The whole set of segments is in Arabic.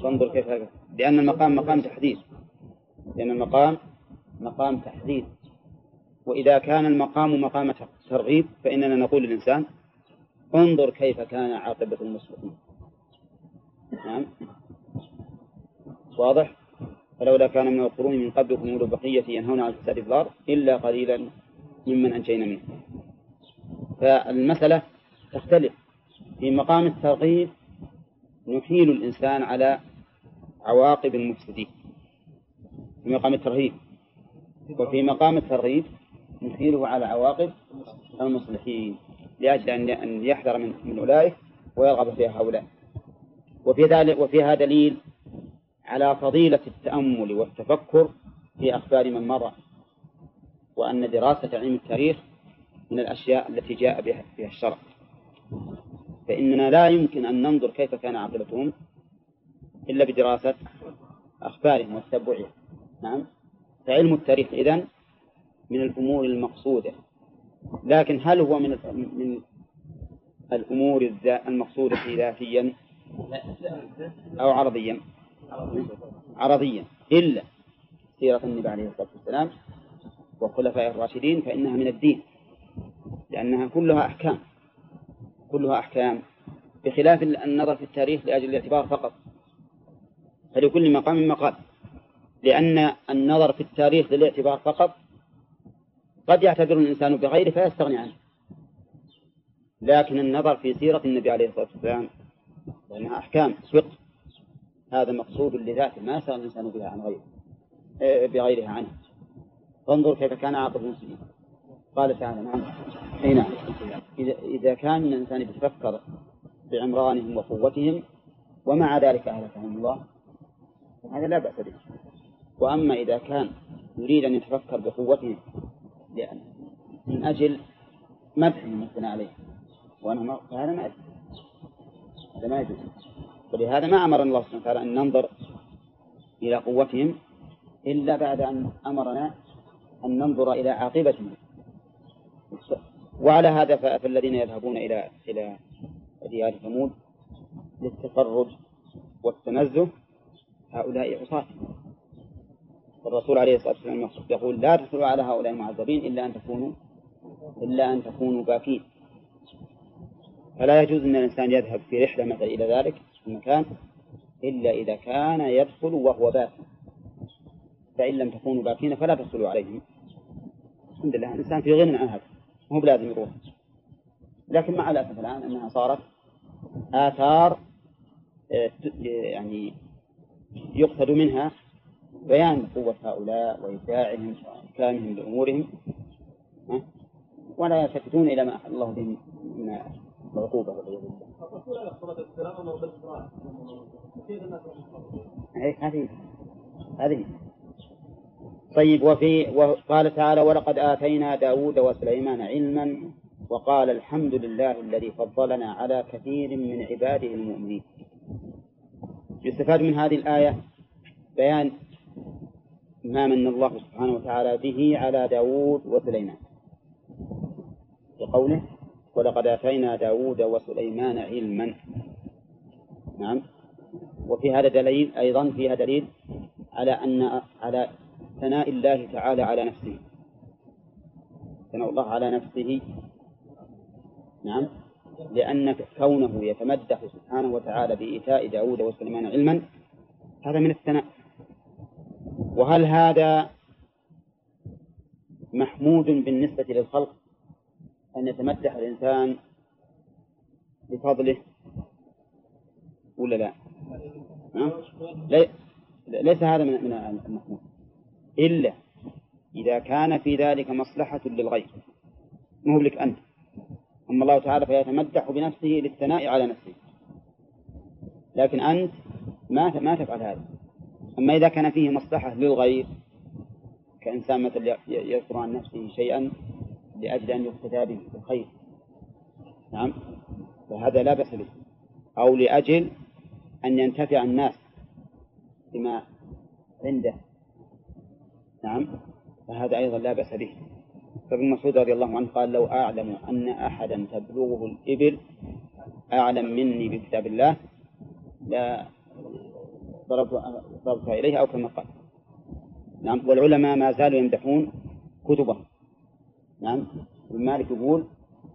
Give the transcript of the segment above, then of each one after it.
فانظر كيف هذا، لأن المقام مقام تحديد، لأن المقام مقام تحديد. وإذا كان المقام مقام ترغيب فإننا نقول للإنسان انظر كيف كان عاقبة المصلحين. نعم واضح. فلولا كان من القرون من قبلكم أولو بقية ينهون عن الفساد في الأرض إلا قليلا ممن أنجينا منه. فالمسألة تختلف. في مقام الترغيب نحيل الإنسان على عواقب المفسدين في مقام الترهيب، وفي مقام الترغيب نحيله على عواقب المصلحين لأجل أن يحذر من أولئك ويرغب في هؤلاء. وفيها دليل على فضيلة التأمل والتفكر في أخبار من مضى، وأن دراسة علم التاريخ من الأشياء التي جاء بها الشرع، فإننا لا يمكن أن ننظر كيف كان عاقبتهم إلا بدراسة أخبارهم وتتبعها. نعم. فعلم التاريخ إذن من الأمور المقصودة، لكن هل هو من الأمور المقصودة ذاتيا أو عرضيا؟ عرضيا، إلا سيرة النبي عليه الصلاة والسلام والخلفاء الراشدين فإنها من الدين، لأنها كلها أحكام بخلاف النظر في التاريخ لأجل الاعتبار فقط. فلكل مقام مقال، لأن النظر في التاريخ للاعتبار فقط قد يعتبر الإنسان بغيره فيستغني عنه، لكن النظر في سيرة النبي عليه الصلاة والسلام لأنها أحكام فقه هذا مقصود لذاته ما يستغني الإنسان بها عن غيره بغيرها عنه. فانظر كيف كان عاقبة المسلمين. قال تعالى نعم حين إذا كان الإنسان يتفكر بعمرانهم وقوتهم ومع ذلك أهلكهم الله هذا لا بأس به. وأما إذا كان يريد أن يتفكر بقوتهم من أجل مدحهم مثنى عليه فهذا ما يجوز، هذا ما يجوز. ولهذا ما أمر الله سبحانه وتعالى أن ننظر إلى قوتهم إلا بعد أن أمرنا أن ننظر إلى عاقبتهم. وعلى هذا فالذين يذهبون إلى ديار ثمود للتفرج والتنزه هؤلاء عصاة. والرسول عليه الصلاة والسلام يقول لا تدخلوا على هؤلاء المعذبين إلا أن تكونوا باكين. فلا يجوز أن الإنسان يذهب في رحلة مثل إلى ذلك المكان إلا إذا كان يدخل وهو باكي، فإن لم تكونوا باكين فلا تدخلوا عليهم. الحمد لله الإنسان في غنى عن هذا مو بلازم يروح، لكن مع الأسف الآن أنها صارت آثار يعني يقصد منها بيان قوة هؤلاء وإبداعهم وإحكامهم بأمورهم ولا يلتفتون إلى ما أحل الله به من العقوبة والعياذ بالله. هذه طيب. وقال تعالى ولقد آتينا داود وسليمان علما وقال الحمد لله الذي فضلنا على كثير من عباده المؤمنين. يستفاد من هذه الآية بيان ما من الله سبحانه وتعالى به على داود وسليمان بقوله ولقد آتينا داود وسليمان علما. نعم. وفي هذا دليل أيضا فيها دليل على ثناء الله تعالى على نفسه، ثناء الله على نفسه. نعم. لأن كونه يتمدح سبحانه وتعالى بإيتاء داود وسليمان علما هذا من الثناء. وهل هذا محمود بالنسبة للخلق أن يتمدح الإنسان بفضله ولا لا؟ ليس هذا من المحمود إلا إذا كان في ذلك مصلحة للغير مو لك أنت. أما الله تعالى فيتمدح بنفسه للثناء على نفسه، لكن أنت ما تفعل هذا. أما إذا كان فيه مصلحة للغير كإنسان مثل يذكر عن نفسه شيئا لأجل أن يقتدى به بالخير، نعم، فهذا لا بأس به، أو لأجل أن ينتفع الناس بما عنده، نعم، فهذا أيضا لا بأس به. فابن مسعود رضي الله عنه قال لو أعلم أن أحدا تبلغه الإبل أعلم مني بكتاب الله ضربتها إليها أو كما قال. نعم. والعلماء ما زالوا يمدحون كتبهم. نعم. المالك يقول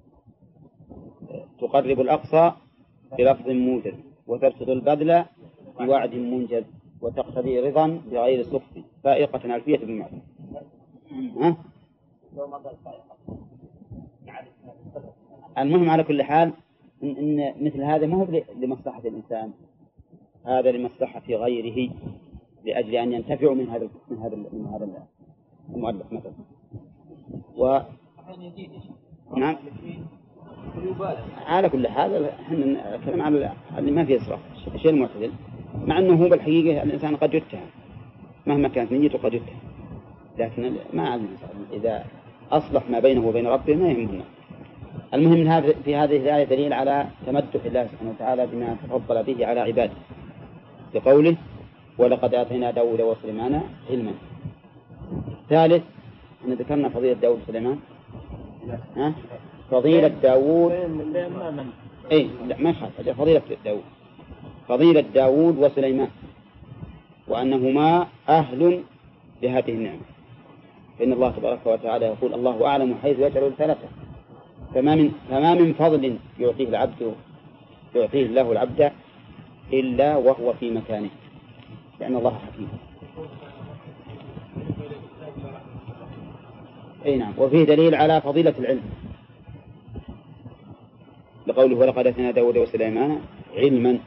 تقرب الأقصى بلفظ موجز وترصد البذل بوعد منجز وتقتضي رضا بغير سخط فائقة ألفية بالمعروف. المهم على كل حال إن مثل هذا ما هو لمصلحة الإنسان، هذا لمصلحة غيره لأجل أن ينتفعوا من هذا المؤلف مثلا. نعم. على كل حال احنا نتكلم على اللي ما فيه إسراف، الشيء المعتدل، مع أنه هو بالحقيقة الإنسان قد يتهم مهما كانت نيته قد يتهم، لكن ما علم إذا أصلح ما بينه وبين ربه ما يهمنا. المهم في هذه الآية دليل على تمدح الله سبحانه وتعالى بما تفضل به على عباده بقوله ولقد آتينا داود وسليمان علما. ثالث أن ذكرنا فضيلة داود وسليمان. فضيلة داود لا ما يخالف فضيلة داود، فضيلة داود وسليمان وأنهما أهل لهذه النعمة. فإن الله تبارك وتعالى يقول الله أعلم حيث يجعل الثلاثة، فما من فضل يعطيه الله العبد إلا وهو في مكانه، لأن الله حكيم. أي نعم. وفيه دليل على فضيلة العلم لقوله ولقد آتينا داود وسليمان علما،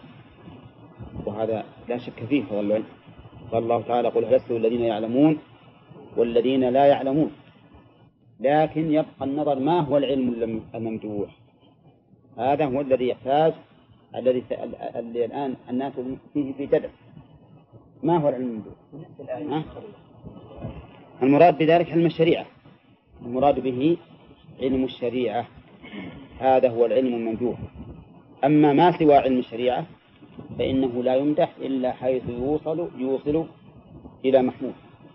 وهذا لا شك فيه فضل العلم. قال الله تعالى قل هل يستوي الذين يعلمون والذين لا يعلمون، لكن يبقى النظر ما هو العلم الممدوح. هذا هو الذي يحتاج الذي الآن الناس فيه في جدل. ما هو العلم الممدوح؟ المراد بذلك علم الشريعة، المراد به علم الشريعة، هذا هو العلم الممدوح. أما ما سوى علم الشريعة فإنه لا يمدح إلا حيث يوصل إلى محمود.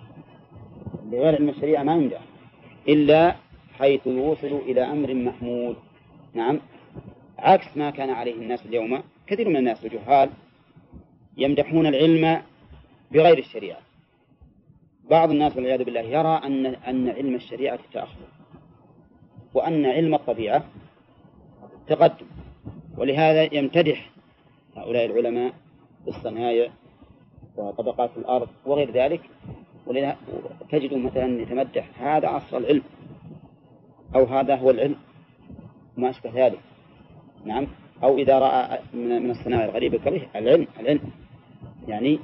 غير علم الشريعة ما يمدح إلا حيث يوصل إلى أمر محمود. نعم. عكس ما كان عليه الناس اليوم، كثير من الناس الجهال يمدحون العلم بغير الشريعة. بعض الناس والعياذ بالله يرى أن علم الشريعة تأخر وأن علم الطبيعة تقدم، ولهذا يمتدح هؤلاء العلماء بالصنايع وطبقات الأرض وغير ذلك. ولذا تجد مثلا يتمدح هذا عصر العلم أو هذا هو العلم ما أشبه ذلك. نعم. أو إذا رأى من الصناعة الغريبة كريه العلم يعني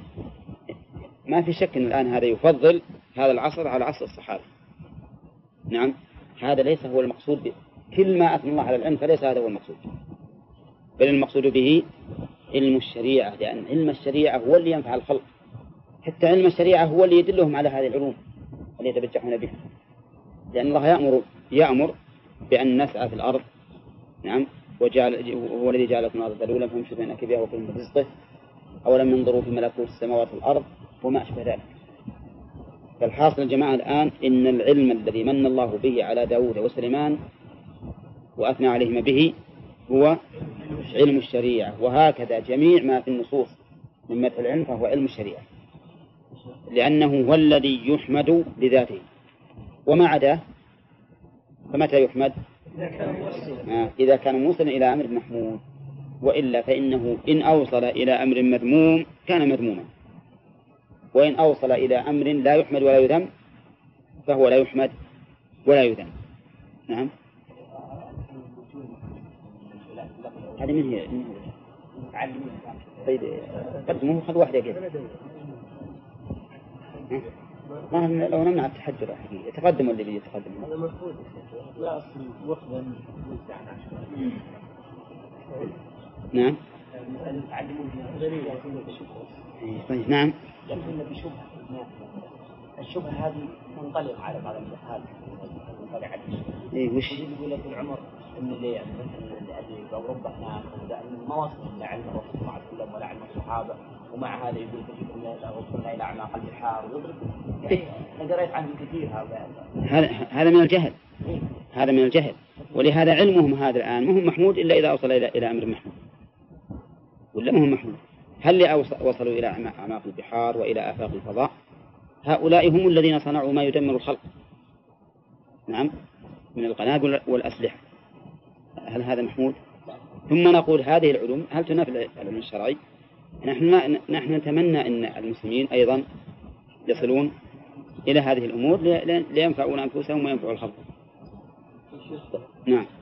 ما في شك أن الآن هذا يفضل هذا العصر على عصر الصحابة. نعم. هذا ليس هو المقصود كل ما أثنى الله على العلم فليس هذا هو المقصود، بل المقصود به علم الشريعة، لأن علم الشريعة هو اللي ينفع الخلق، حتى علم الشريعة هو اللي يدلهم على هذه العلوم اللي يتبجحون بها، لأن الله يأمر بأن نسعى في الأرض. نعم. هو الذي جعل لكم الأرض ذلولا فامشوا بين أكبها وكلوا من رزقه أولم ينظروا في ملكوت السماوات والأرض وما أشبه ذلك. فالحاصل الجماعة الآن إن العلم الذي من الله به على داود وسليمان وأثنى عليهما به هو علم الشريعة، وهكذا جميع ما في النصوص من مدح العلم فهو علم الشريعة، لأنه هو الذي يحمد لذاته، وما عداه فمتى يحمد؟ إذا كان موصلا إلى أمر محمود، وإلا فإنه إن أوصل إلى أمر مذموم كان مذموما، وإن أوصل إلى أمر لا يحمد ولا يذم فهو لا يحمد ولا يذم. نعم. هذه من هي؟ طيب قدموه خذ واحدة كذا. لو نمنع التحجر يتقدم اللي بيجي يتقدم. هذا مفروض لا أصل وقت نعم. طيب نعم. لكن بشبهة الشبهة هذه تنطلق على بعض الجهال تنطلق على الشبهة. إيه وش؟ يقول ابن عمر إن اللي مثلا أوروبا هناك ما وصلوا إلى علم الرسول صلى الله عليه وسلم ولا علم الصحابة، ومع هذا يقول وصلنا إلى أعماق البحار ويضرب. أنا قريت عنه كثير هذا من الجهل. هذا من الجهل، ولهذا علمهم هذا الآن ما هو محمود إلا إذا أوصل إلى أمر محمود، ولا ما هو محمود. هل وصلوا إلى أعماق البحار وإلى آفاق الفضاء؟ هؤلاء هم الذين صنعوا ما يدمر الخلق، نعم، من القنابل والأسلحة. هل هذا محمود؟ ثم نقول هذه العلوم هل تنافي العلم الشرعي؟ نحن نتمنى أن المسلمين أيضا يصلون إلى هذه الأمور لينفعون أنفسهم وينفعوا الخلق. نعم.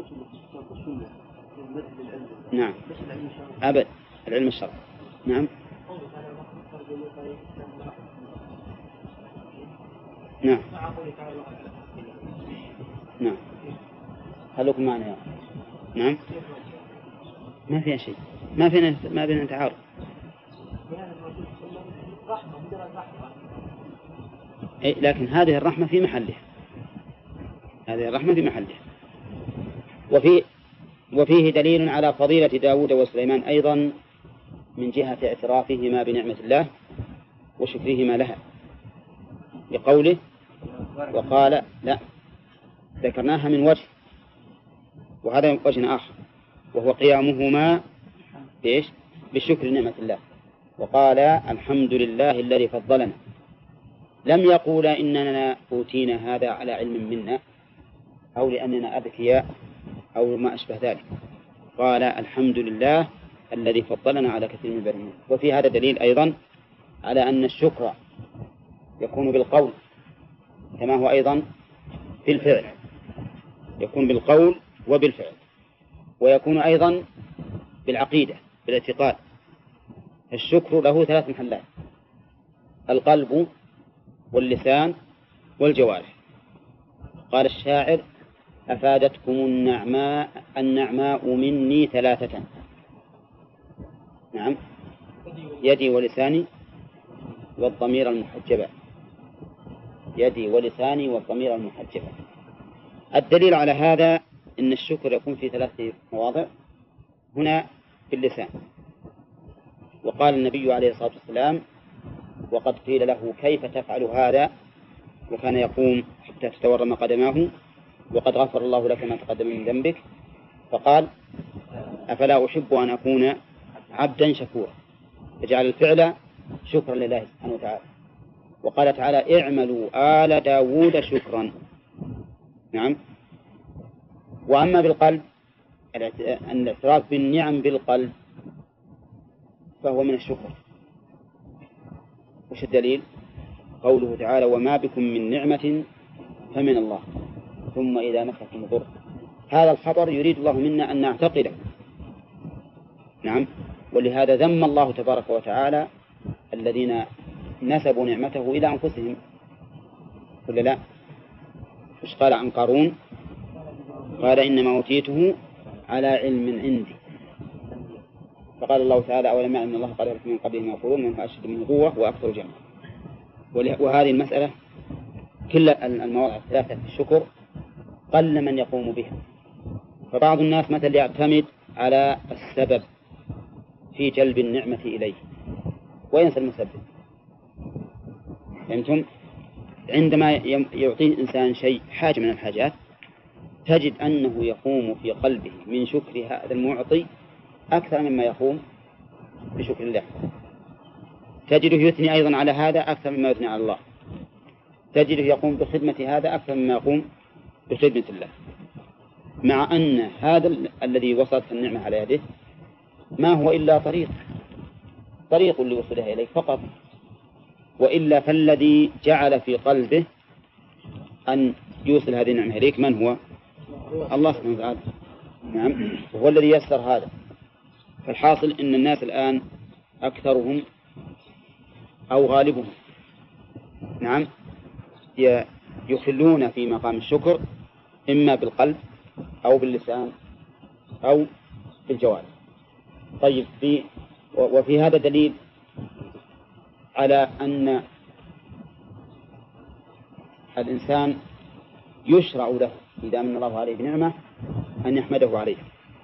نعم. أبد العلم الشرعي. نعم. نعم. نعم. خلوكم معنا. نعم. ما فيها شيء، ما بيننا تعارض. لكن هذه الرحمة في محلها، هذه الرحمة في محلها. وفيه دليل على فضيلة داود وسليمان أيضا من جهة اعترافهما بنعمة الله وشكرهما لها، لقوله وقال لا، ذكرناها من وجه، وهذا وجه آخر، وهو قيامهما بشكر نعمة الله. وقال الحمد لله الذي فضلنا، لم يقول إننا أوتينا هذا على علم منا أو لأننا أذكياء أو ما أشبه ذلك، قال الحمد لله الذي فضلنا على كثير من البرمين. وفي هذا دليل أيضا على أن الشكر يكون بالقول كما هو أيضا في الفعل، يكون بالقول وبالفعل، ويكون أيضا بالعقيدة بالاعتقاد. الشكر له 3 محلات: القلب واللسان والجوارح. قال الشاعر أفادتكم النعماء مني 3، نعم، يدي ولساني والضمير المحجبة، يدي ولساني والضمير المحجبة. الدليل على هذا أن الشكر يكون في 3 مواضع. هنا في اللسان، وقال النبي عليه الصلاة والسلام وقد قيل له كيف تفعل هذا، وكان يقوم حتى تتورم قدماه وقد غفر الله لك ما تقدم من ذنبك، فقال أفلا أحب أن أكون عبدا شكورا، فجعل الفعل شكرا لله سبحانه وتعالى. وقال تعالى اعملوا آل داود شكرا، نعم. وأما بالقلب، الاعتراف بالنعم بالقلب فهو من الشكر. وش الدليل؟ قوله تعالى وما بكم من نعمة فمن الله ثم إذا مسكم ضر. هذا الخبر يريد الله منا أن نعتقده، نعم. ولهذا ذم الله تبارك وتعالى الذين نسبوا نعمته إلى أنفسهم، ولا لا؟ وش قال عن قارون؟ قال إنما أوتيته على علم عندي. فقال الله تعالى أولم يعلم أن الله قال من قبله ما يقولون من أشد منه قوة وأكثر جمعا. وهذه المسألة كل المواضع 3 في الشكر قل من يقوم بها. فبعض الناس مثل يعتمد على السبب في جلب النعمة إليه وينسى المسبب. فهمتم؟ عندما يعطيه الإنسان شيء حاجة من الحاجات تجد أنه يقوم في قلبه من شكر هذا المعطي أكثر مما يقوم بشكر الله. تجده يثني أيضا على هذا أكثر مما يثني على الله. تجده يقوم بخدمة هذا أكثر مما يقوم بخدمة الله، مع أن هذا الذي وصلت النعمة على يده ما هو إلا طريق لوصولها إليك فقط، وإلا فالذي جعل في قلبه أن يوصل هذه النعمة إليك من هو؟ الله سبحانه وتعالى، نعم، وهو الذي يسر هذا. فالحاصل إن الناس الآن أكثرهم أو غالبهم، نعم، يخلون في مقام الشكر إما بالقلب أو باللسان أو بالجوارح. طيب، وفي هذا دليل على أن الإنسان يشرع له إذا من الله عليه بنعمة أن يحمده عليه،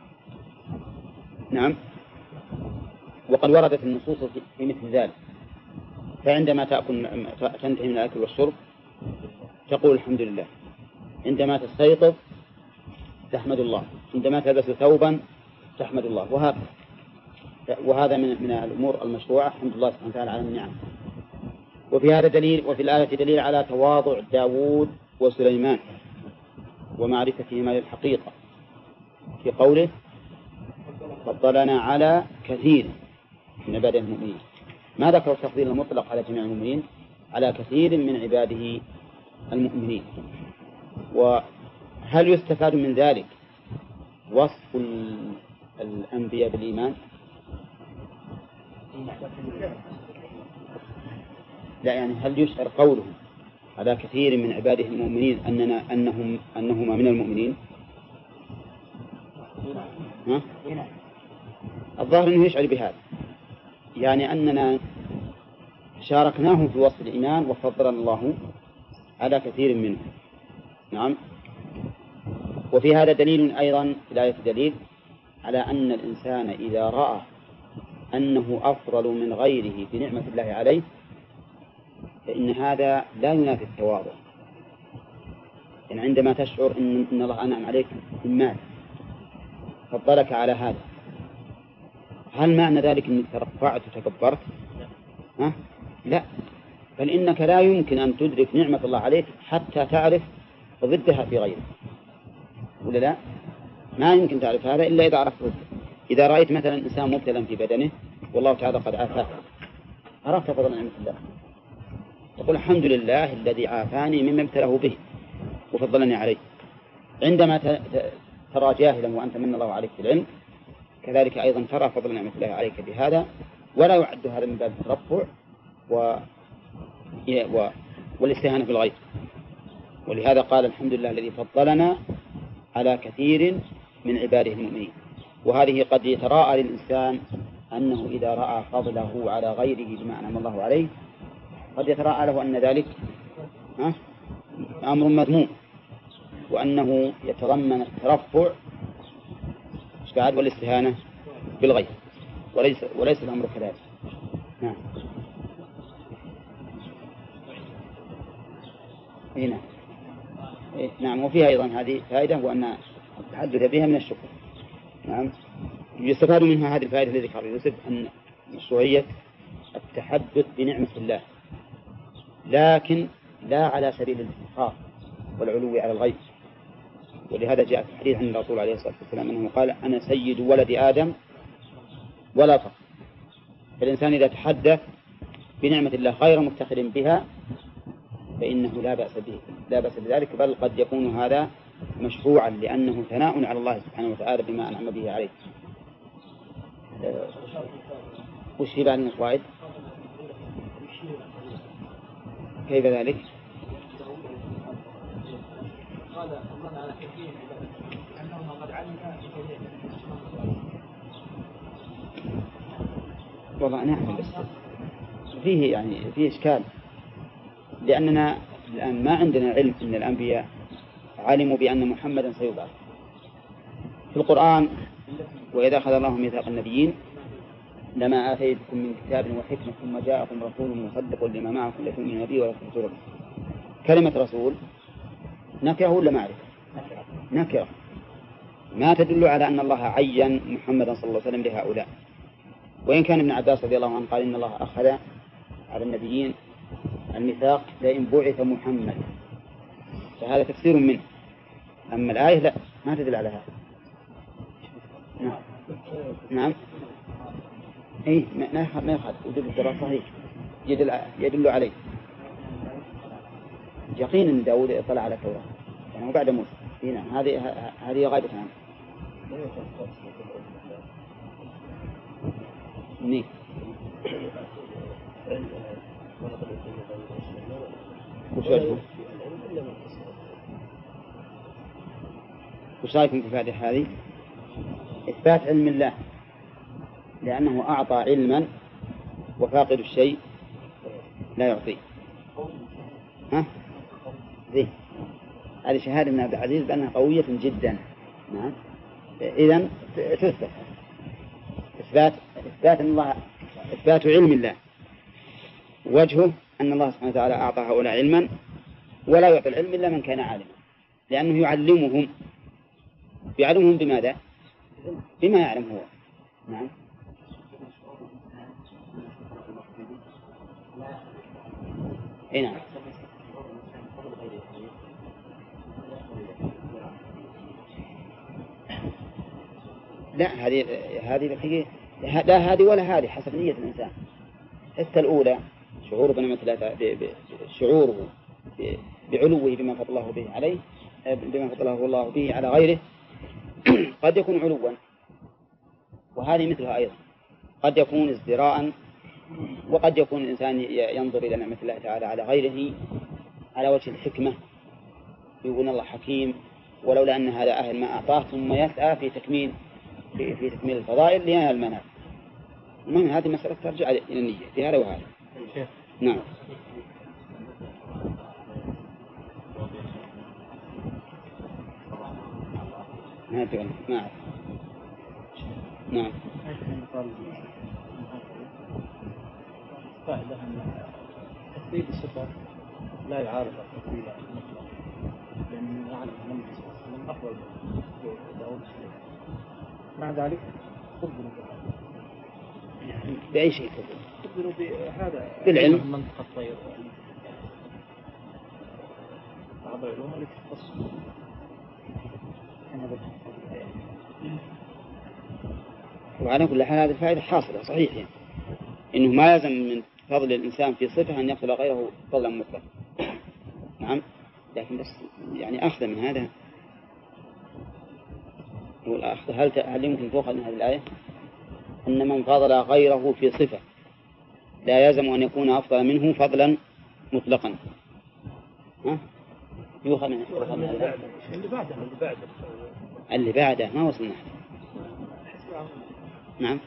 نعم. وقد وردت النصوص في مثل ذلك. فعندما تنتهي من الأكل والشرب تقول الحمد لله، عندما تستيقظ تحمد الله، عندما تلبس ثوبا تحمد الله، وهكذا. وهذا من الأمور المشروعة، الحمد لله سبحانه وتعالى على النعم. وفي هذا دليل، وفي الآية دليل على تواضع داود وسليمان ومعرفتهما للحقيقة في قوله فضلنا على كثير من عباده المؤمنين. ما ذكر التفضيل المطلق على جميع المؤمنين، على كثير من عباده المؤمنين. وهل يستفاد من ذلك وصف الأنبياء بالإيمان؟ لا، يعني هل يشعر قولهم على كثير من عباده المؤمنين أنهما من المؤمنين؟ ها؟ الظاهر أنه يشعر بهذا، يعني أننا شاركناهم في وصف الإيمان وفضلنا الله على كثير منهم. نعم. وفي هذا دليل أيضا، في الآية دليل على أن الإنسان إذا رأى أنه أفضل من غيره بنعمة الله عليه فإن هذا لا ينافي التواضع. يعني عندما تشعر أن الله أنعم عليك بالمال فضلك على هذا، هل معنى ذلك أنك ترفعت وتكبرت؟ ها؟ لا، بل إنك لا يمكن أن تدرك نعمة الله عليك حتى تعرف ضدها في غيرك، ولا لا؟ ما يمكن تعرف هذا إلا إذا عرفت ضده. إذا رأيت مثلا إنسان مبتلا في بدنه والله تعالى قد عافاه، عرفت فضل نعمة الله، تقول الحمد لله الذي عافاني مما ابتلاه به وفضلني عليه. عندما ترى جاهلا وأنت من الله عليك بالعلم كذلك أيضا ترى فضل نعمة الله عليك بهذا، ولا يعد هذا من باب الترفع والاستهانة بالغير. ولهذا قال الحمد لله الذي فضلنا على كثير من عباده المؤمنين. وهذه قد يتراءى للإنسان أنه إذا رأى فضله على غيره بما أنعم الله عليه قد يتراءى له أن ذلك أمر مذموم، وأنه يتضمن الترفع والاستهانة بالغير، وليس الأمر كذلك. نعم. هنا. نعم. وفيها أيضا هذه فائدة، وأن التحدث بها من الشكر. نعم. يستفاد منها هذه الفائدة التي ذكر يوسف، أن مشروعية التحدث بنعمة الله، لكن لا على سبيل الافتخار والعلو على الغير. ولهذا جاء في الحديث عن الرسول عليه الصلاة والسلام أنه قال أنا سيد ولد آدم ولا فخر. فالإنسان إذا تحدث بنعمة الله غير مفتخر بها فإنه لا بأس بذلك، بل قد يكون هذا مشروعا لأنه ثناء على الله سبحانه وتعالى بما أنعم به عليه. وش في بعد من الفوائد؟ كيف ذلك؟ والله نعم، بس فيه إشكال، لأننا الآن ما عندنا علم أن الأنبياء علموا بأن محمدا سيبعث. في القرآن وإذا أخذ الله ميثاق النبيين لما آتيتكم من كتاب وحكمة ثم جاءكم رسول مصدق لما معكم لتؤمنوا به ولا تنصروه. كلمة رسول نكرة ولا معرفة؟ نكرة، ما تدل على أن الله عين محمدا صلى الله عليه وسلم لهؤلاء. وإن كان ابن عباس رضي الله عنه قال إن الله أخذ على النبيين الميثاق لئن بعث محمد، فهذا تفسير منه. أما الآية لا، ما تدل على هذا. نعم. إيه، ما يخالف وجود الدراسة صحيح يدل عليه. يقين أن داود اطلع على التوراة يعني بعد موسى. هنا هذه غايبة عنه. نعم. وش رأيكم في فائدة هذه؟ إثبات علم الله، لأنه أعطى علما وفاقد الشيء لا يعطيه. ذي هذه شهادة من عبد العزيز بأنها قوية جدا. نعم. إذن تثبت إثبات الله، إثبات علم الله وجهه أن الله سبحانه وتعالى أعطى هؤلاء علما ولا يعطي العلم إلا من كان عالما، لأنه يعلمهم بماذا؟ بما يعلم هو. نعم. أي نعم. لا هذه الحقيقة، لا هذه ولا هذه، حسب نية الإنسان. حتى الأولى شعوره بنعمة الله، شعوره بعلوه بما فضل الله به عليه، بما فضله الله به على غيره، قد يكون علوا، وهذه مثلها أيضا قد يكون ازدراء، وقد يكون الإنسان ينظر إلى نعمة الله تعالى على غيره على وجه الحكمة، يقول الله حكيم ولولا أن هذا أهل ما أعطاه، ثم يسعى في تكميل الفضائل لينال المنافع. المهم هذه مسألة ترجع إلى النية في هذا وهذا. نعم. ما أعرف. نعم. قاعدة أن تثبيت الصفات لا يعارض التثبيت المطلق، لأن نعلم أن النبي صلى الله عليه وسلم أفضل من داود السليم. مع ذلك قبلوا بأي شيء قبلوا بهذا بالعلم، منطقة الطير بعض العلوم التي تخص وعلى كل حال هذه الفائدة حاصلة صحيح، يعني إنه ما يلزم من فضل الإنسان في صفة أن يقتل غيره فضلا مطلقا. نعم، لكن بس يعني أخذ من هذا والأخذ هل يمكن تؤخذ من هذه الآية أن من فضل غيره في صفة لا يلزم أن يكون أفضل منه فضلا مطلقا؟ يؤخذ من هذا اللي بعده ما وصلنا. نعم.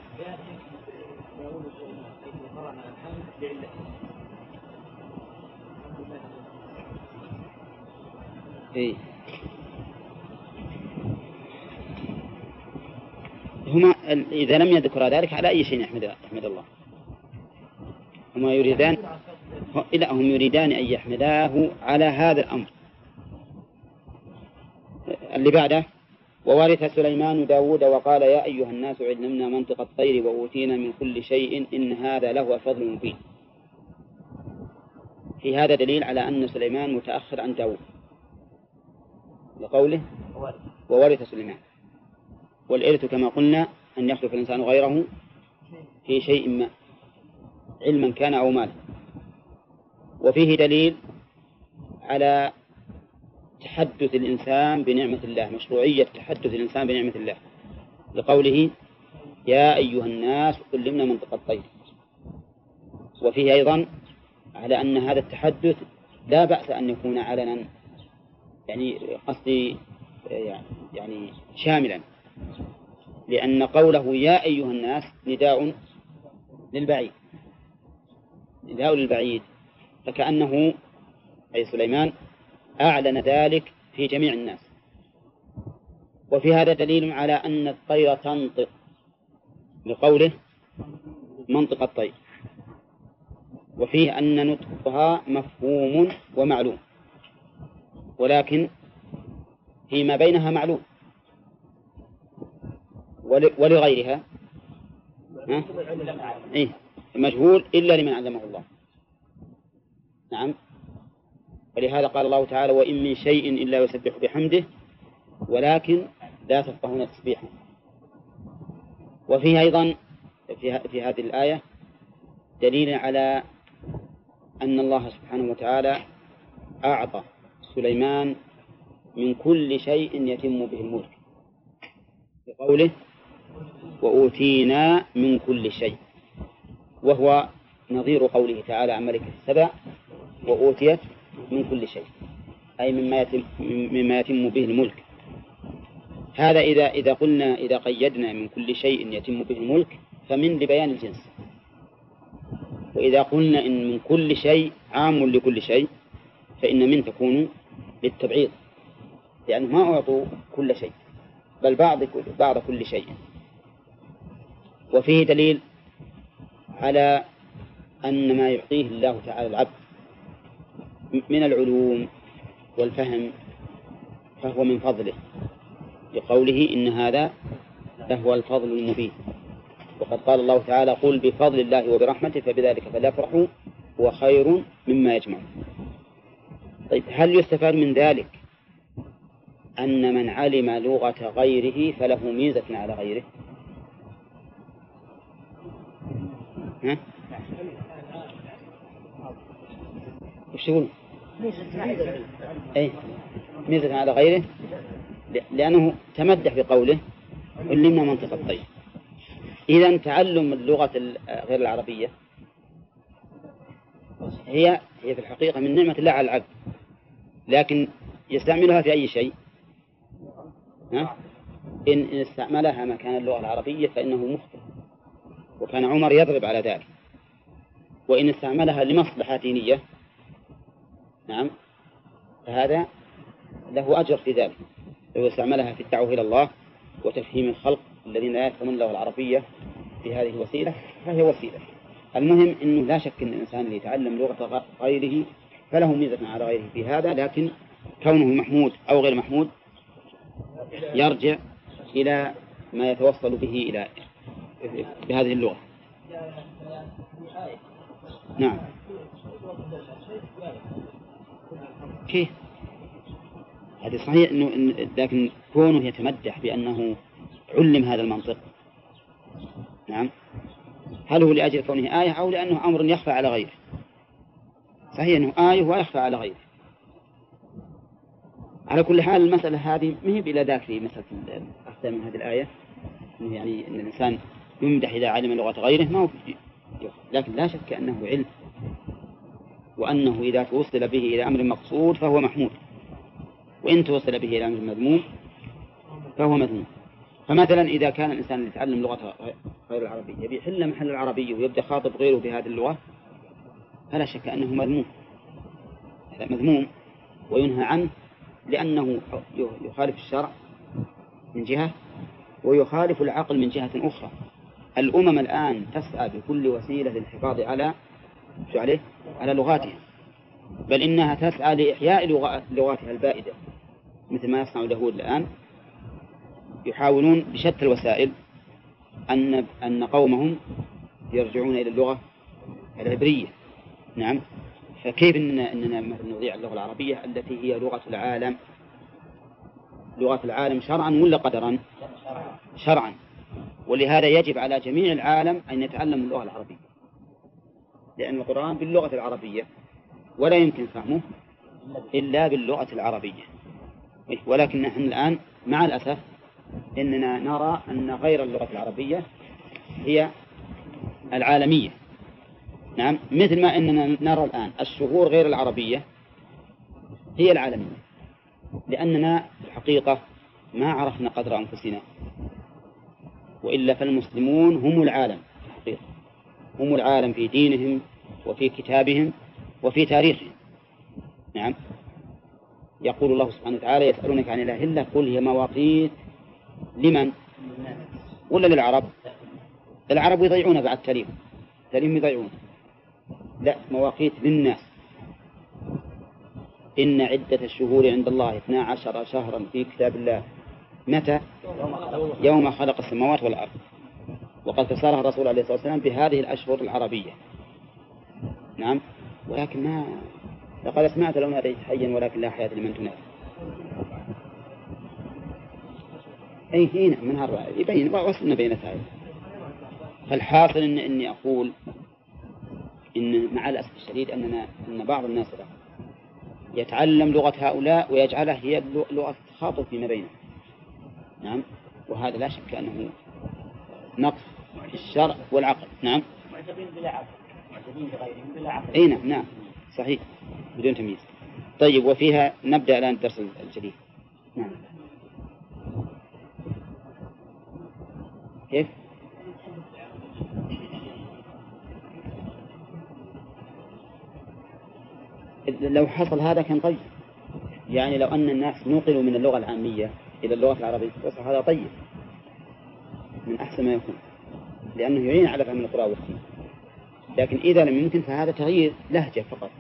إيه. هما إذا لم يذكر ذلك على أي شيء يحمد الله. هما يريدان هم يريدان أن يحمداه على هذا الأمر. اللي بعده وورث سليمان داود وقال يا أيها الناس علمنا منطق الطير وأوتينا من كل شيء إن هذا له فضل مبين. في هذا دليل على أن سليمان متأخر عن داود لقوله وورث سليمان، والإرث كما قلنا أن يخلف الإنسان غيره في شيء ما علما كان أو مالا. وفيه دليل على تحدث الإنسان بنعمة الله، مشروعية تحدث الإنسان بنعمة الله لقوله يا أيها الناس علمنا منطق الطير. وفيه أيضا على أن هذا التحدث لا بأس أن يكون علنا، يعني قصدي يعني شاملا، لأن قوله يا أيها الناس نداء للبعيد، فكأنه أي سليمان أعلن ذلك في جميع الناس. وفي هذا دليل على أن الطير تنطق لقوله منطق الطير، وفيه أن نطقها مفهوم ومعلوم، ولكن فيما بينها معلوم، ولغيرها مجهول إلا لمن علمه الله. نعم. ولهذا قال الله تعالى وإن من شيء إلا يسبح بحمده ولكن لا تفقهون تسبيحه. وفيه أيضا في هذه الآية دليل على أن الله سبحانه وتعالى أعطى سليمان من كل شيء يتم به الملك بقوله وأوتينا من كل شيء، وهو نظير قوله تعالى عن ملكة السبع وأوتيت من كل شيء، أي مما يتم به الملك. هذا إذا قيدنا من كل شيء يتم به الملك فمن لبيان الجنس، وإذا قلنا إن من كل شيء عام لكل شيء فإن من تكون للتبعيض، لأنه ما أعطوا كل شيء بل بعض كل شيء. وفيه دليل على أن ما يعطيه الله تعالى العبد من العلوم والفهم فهو من فضله، لقوله إن هذا لهو الفضل المبين. وقد قال الله تعالى قل بفضل الله وبرحمته فبذلك فليفرحوا هو خير مما يجمعون. طيب هل يستفاد من ذلك أن من علم لغة غيره فله ميزة على غيره؟ ها؟ وش يقول؟ أي ميزة على غيره، لأنه تمدح بقوله علمنا منطق الطير. إذا تعلم اللغة غير العربية هي في الحقيقة من نعمة الله على العبد، لكن يستعملها في أي شيء؟ ها؟ إن استعملها مكان اللغة العربية فإنه مخطئ، وكان عمر يضرب على ذلك. وإن استعملها لمصلحة دينية نعم فهذا له أجر في ذلك. لو استعملها في الدعوة إلى الله وتفهيم الخلق الذين لا يفهمون اللغة العربية في هذه الوسيلة فهي وسيلة. المهم أنه لا شك أن الإنسان اللي يتعلم لغة غيره فله ميزة على غيره في هذا، لكن كونه محمود أو غير محمود يرجع إلى ما يتوصل به إلى بهذه اللغة. نعم. كيف؟ هذا صحيح إنه لكن كونه يتمدح بأنه علم هذا المنطق. نعم. هل هو لأجل كونه آية أو لأنه أمر يخفى على غيره؟ صحيح أنه آية ويخفى على غيره. على كل حال المسألة هذه ما هي بلا ذاك في مسألة أخذ من هذه الآية، يعني أن الإنسان يمدح إذا علم لغة غيره ما هو، لكن لا شك أنه علم، وأنه إذا توصل به إلى أمر مقصود فهو محمود، وإن توصل به إلى أمر مذموم فهو مذموم. فمثلا إذا كان الإنسان يتعلم لغة غير العربية يبي يحل محل العربية ويبدأ خاطب غيره بهذه اللغة فلا شك أنه مذموم، هذا مذموم وينهى عنه، لأنه يخالف الشرع من جهة ويخالف العقل من جهة أخرى. الأمم الآن تسعى بكل وسيلة للحفاظ على لغاتها، بل إنها تسعى لإحياء لغاتها البائدة، مثل ما يصنع اليهود الآن، يحاولون بشتى الوسائل أن قومهم يرجعون إلى اللغة العبرية. نعم. فكيف أننا نضيع اللغة العربية التي هي لغة العالم شرعا ولا قدرا؟ شرعا. ولهذا يجب على جميع العالم أن يتعلم اللغة العربية، لأن القرآن باللغة العربية ولا يمكن فهمه إلا باللغة العربية. ولكن نحن الآن مع الأسف إننا نرى أن غير اللغة العربية هي العالمية. نعم. مثل ما إننا نرى الآن الشهور غير العربية هي العالمية، لأننا في الحقيقة ما عرفنا قدر أنفسنا، وإلا فالمسلمون هم العالم في الحقيقة، هم العالم في دينهم وفي كتابهم وفي تاريخهم. نعم. يقول الله سبحانه وتعالى يسألونك عن الأهلة قل هي مواقيت لمن ولا للعرب؟ العرب يضيعون بعد تاريخ يضيعون، لا، مواقيت للناس. إن عدة الشهور عند الله 12 شهرا في كتاب الله متى؟ يوم خلق السماوات والأرض. وقد فسرها الرسول عليه الصلاة والسلام بهذه الأشهر العربية. نعم. ولكن لقد سمعت لو ناديت حيا ولكن لا حياة لمن تنادي. أي هنا من هذا يبين وصلنا بين ثالث. فالحاصل إني أقول إن مع الأسف الشديد أن بعض الناس يتعلم لغة هؤلاء ويجعلها هي لغة تخاطب فيما بينه. نعم. وهذا لا شك أنه نقص في الشرع والعقل. نعم. معتبرين بلا عقل، معتبرين بغيرهم بلا عقل. أي نعم صحيح بدون تمييز. طيب وفيها نبدأ الآن الدرس الجديد. نعم. كيف؟ لو حصل هذا كان طيب، يعني لو أن الناس نقلوا من اللغة العامية إلى اللغة العربية فصح هذا طيب من أحسن ما يكون، لأنه يعين على فهم القراءة والكتابة. لكن إذا لم يمكن فهذا تغيير لهجة فقط.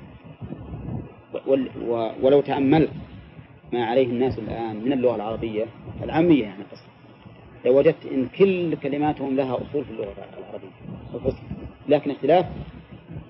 ولو تأملت ما عليه الناس الآن من اللغة العربية العامية يعني لو وجدت إن كل كلماتهم لها أصول في اللغة العربية الفصحى، لكن اختلاف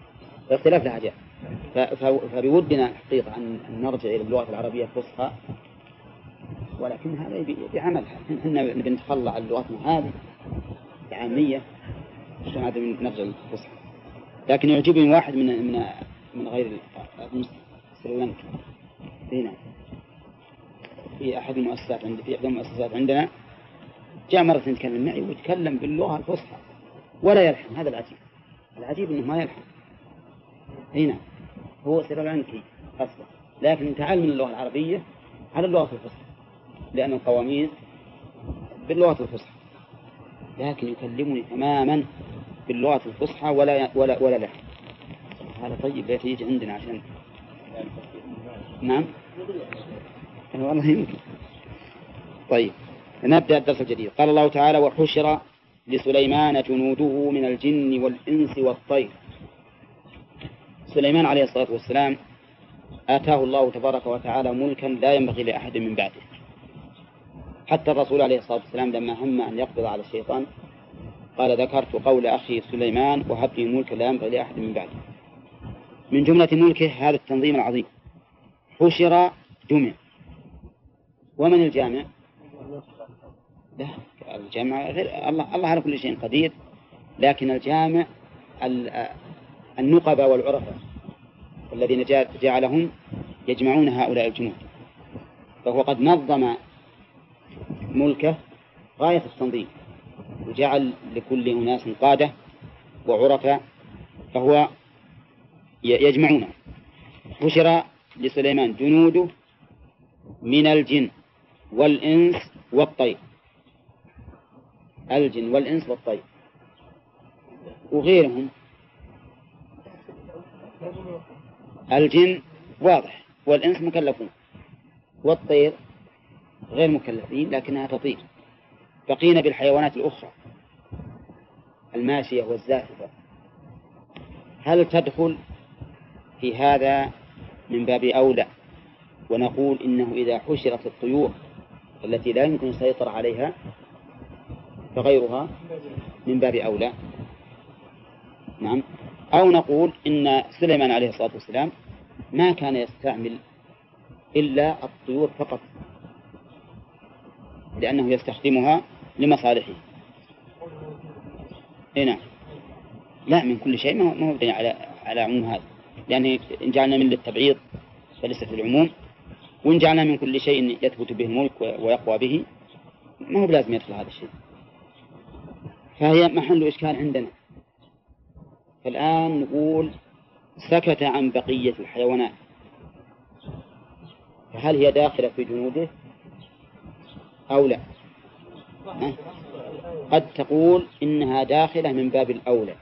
الاختلاف لها جاء. فبودنا الحقيقة أن نرجع إلى اللغة العربية الفصحى، ولكن هذا بعمل. إحنا بنتخلى عن لغتنا هذه عامية عشان هذا نرجع للفصحى. لكن يعجبني واحد من غير سريلانكا هنا في أحد المؤسسات، في إحدى المؤسسات عندنا، جاء مرة يتكلم معي ويتكلم باللغة الفصحى ولا يلحن. هذا العجيب إنه ما يلحن. هنا هو سريلانكي أصلا، لكن تعلم من اللغة العربية على اللغة الفصحى، لأن القواميس باللغة الفصحى، لكن يكلمني تماما باللغة الفصحى ولا لحن. هذا طيب لا يجي عندنا عشان نعم والله يمكن. طيب نبدأ الدرس الجديد. قال الله تعالى: وحشر لسليمان جنوده من الجن والإنس والطير. سليمان عليه الصلاة والسلام آتاه الله تبارك وتعالى ملكا لا ينبغي لأحد من بعده. حتى الرسول عليه الصلاة والسلام لما هم أن يقبض على الشيطان قال: ذكرت قول أخي سليمان وهب لي ملكا لا ينبغي لأحد من بعده. من جملة ملكه هذا التنظيم العظيم. حشر جمع. ومن الجامع؟ لا، الجامع غير الله على كل شيء قدير، لكن الجامع النقبة والعرفة الذين جعلهم يجمعون هؤلاء الجنود، فهو قد نظم ملكه غاية التنظيم، وجعل لكل أناس قادة وعرفة فهو يجمعونه. حشر لسليمان جنوده من الجن والإنس والطير. الجن والإنس والطير وغيرهم. الجن واضح، والإنس مكلفون، والطير غير مكلفين لكنها تطير. بقينا بالحيوانات الأخرى الماشية والزاحفة. هل تدخل في هذا من باب أولى ونقول إنه إذا حشرت الطيور التي لا يمكن السيطرة عليها فغيرها من باب أولى؟ نعم. أو نقول إن سليمان عليه الصلاة والسلام ما كان يستعمل إلا الطيور فقط لأنه يستخدمها لمصالحه. هنا لا، من كل شيء ما هو بني على عموم هذا، لأن إن جعلنا من للتبعيض فليس في العموم، وإن جعلنا من كل شيء يثبت به الملك ويقوى به ما هو بلازم يدخل هذا الشيء. فهي محل إشكال عندنا. فالآن نقول سكت عن بقية الحيوانات، فهل هي داخلة في جنوده أو لا؟ قد تقول إنها داخلة من باب الأولى،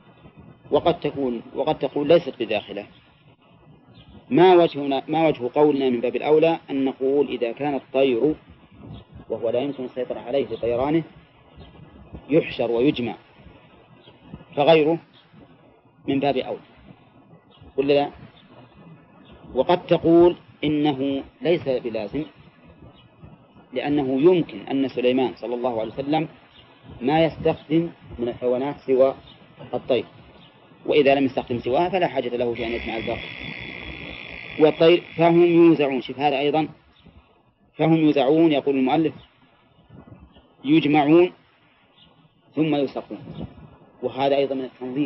وقد تقول ليست بداخلة. ما وجه قولنا من باب الأولى؟ أن نقول إذا كان الطير وهو لا يمكن السيطرة عليه لطيرانه يحشر ويجمع فغيره من باب أولى، ولا لا؟ وقد تقول إنه ليس بلازم، لأنه يمكن أن سليمان صلى الله عليه وسلم ما يستخدم من الحيوانات سوى الطير، وإذا لم يستخدم سواها فلا حاجة له في أن يجمع الباقي. والطير فهم يوزعون. شوف هذا أيضا، فهم يوزعون. يقول المؤلف يجمعون ثم يساقون، وهذا أيضا من التنظيم.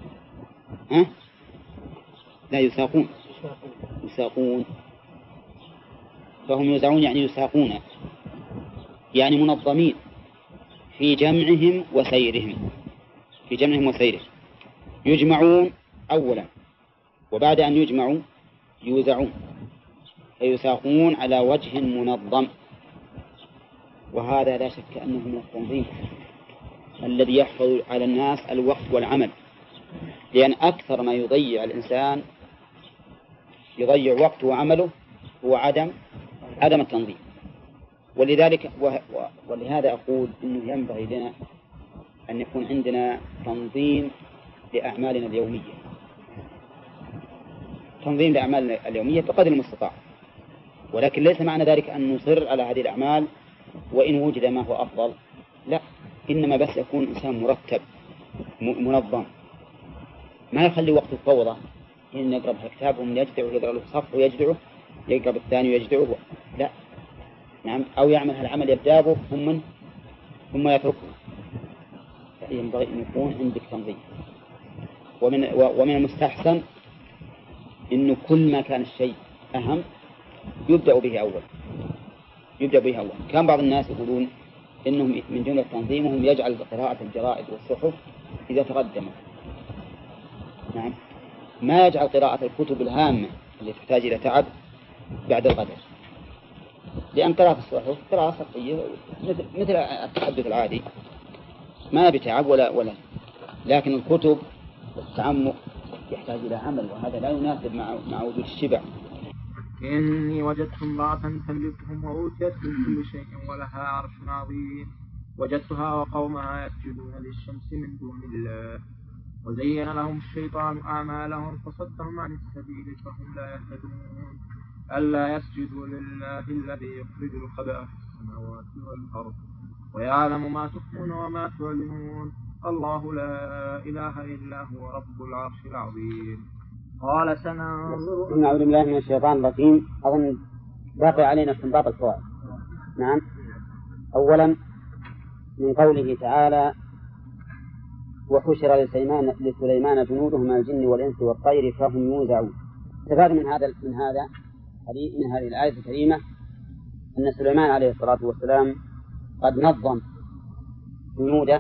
لا، يساقون. فهم يوزعون يعني يساقون، يعني منظمين في جمعهم وسيرهم. يجمعون أولا، وبعد أن يجمعوا يوزعون، فيساقون على وجه منظم. وهذا لا شك أنه من التنظيم الذي يحفظ على الناس الوقت والعمل، لأن أكثر ما يضيع الإنسان يضيع وقته وعمله هو عدم التنظيم. ولذلك ولهذا أقول إنه ينبغي لنا أن يكون عندنا تنظيم لأعمالنا اليومية، تنظيم لأعمالنا اليومية بقدر المستطاع، ولكن ليس معنى ذلك أن نصر على هذه الأعمال وإن وجد ما هو أفضل، لا، إنما بس يكون إنسان مرتب منظم. ما يخلي وقت الفوضى إن يقرأ الكتاب ومن يجدعه يقرأ له صف ويجدعه، يقرأ الثاني ويجدعه، لا. نعم، أو يعمل هالعمل يبدأ به ثم يتركه. ينبغي أن يكون عندك تنظيم. ومن المستحسن إنه كل ما كان الشيء أهم يبدأ به أول. كان بعض الناس يقولون إنهم من جملة تنظيمهم يجعل قراءة الجرائد والصحف إذا تقدمت. نعم، ما يجعل قراءة الكتب الهامة اللي تحتاج إلى تعب بعد الغدر، لأن قراءة الصحف قراءة سطحية مثل التحدث العادي، ما بتعب ولا. لكن الكتب والتعمق يحتاج إلى عمل، وهذا لا يناسب مع وجود الشبع. إني وجدت امرأة تملكهم وأوتيت من كل شيء ولها عرش عظيم، وجدتها وقومها يسجدون للشمس من دون الله، وزين لهم الشيطان أعمالهم فصدهم عن السبيل فهم لا يهتدون، ألا يسجدوا لله الذي يخرج الخبأ في السماوات والأرض ويعلم ما تخفون وما تعلنون، الله لا إله إلا هو رب العرش العظيم. قال سننظر. نعوذ بالله من الشيطان الرجيم. أظن باقي علينا استنباط الفوائد. نعم، أولا من قوله تعالى وحشر لسليمان جنوده من الجن والإنس والطير فهم يوزعون. استفاد من هذه الآية الكريمة أن سليمان عليه الصلاة والسلام قد نظم جنوده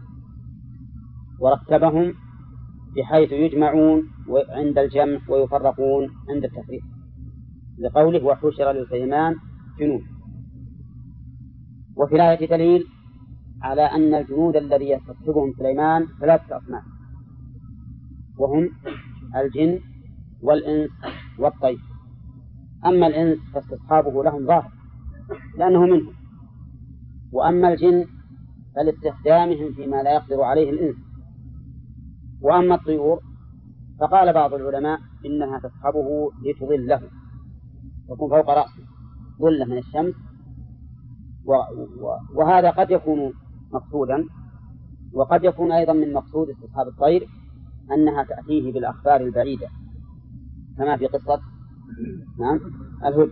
ورتبهم بحيث يجمعون عند الجمع ويفرقون عند التفريق، لقوله وحشر لسليمان جنود. وفي الآية دليل على أن الجنود الذي يستصحبهم سليمان 3 أصناف، وهم الجن والإنس والطير. أما الإنس فاستصحابه لهم ظاهر لأنه منهم، وأما الجن فلاستخدامهم فيما لا يقدر عليه الإنس. وأما الطيور فقال بعض العلماء إنها تصحبه لتظله، تكون فوق رأسه ظلة من الشمس، وهذا قد يكون مقصودا، وقد يكون أيضا من مقصود استصحاب الطير أنها تأتيه بالأخبار البعيدة كما في قصة الهدى.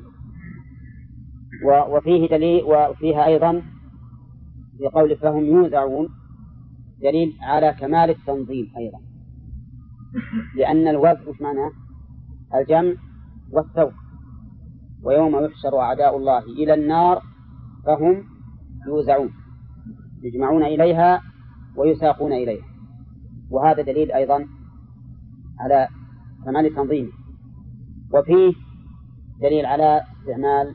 وفيه دليل، وفيها أيضا في قول فهم يوزعون دليل على كمال التنظيم أيضا، لأن الوزع مش معناه الجمع والثوق. ويوم يحشر أعداء الله إلى النار فهم يوزعون، يجمعون إليها ويساقون إليها، وهذا دليل أيضا على كمال تنظيمه. وفيه دليل على استعمال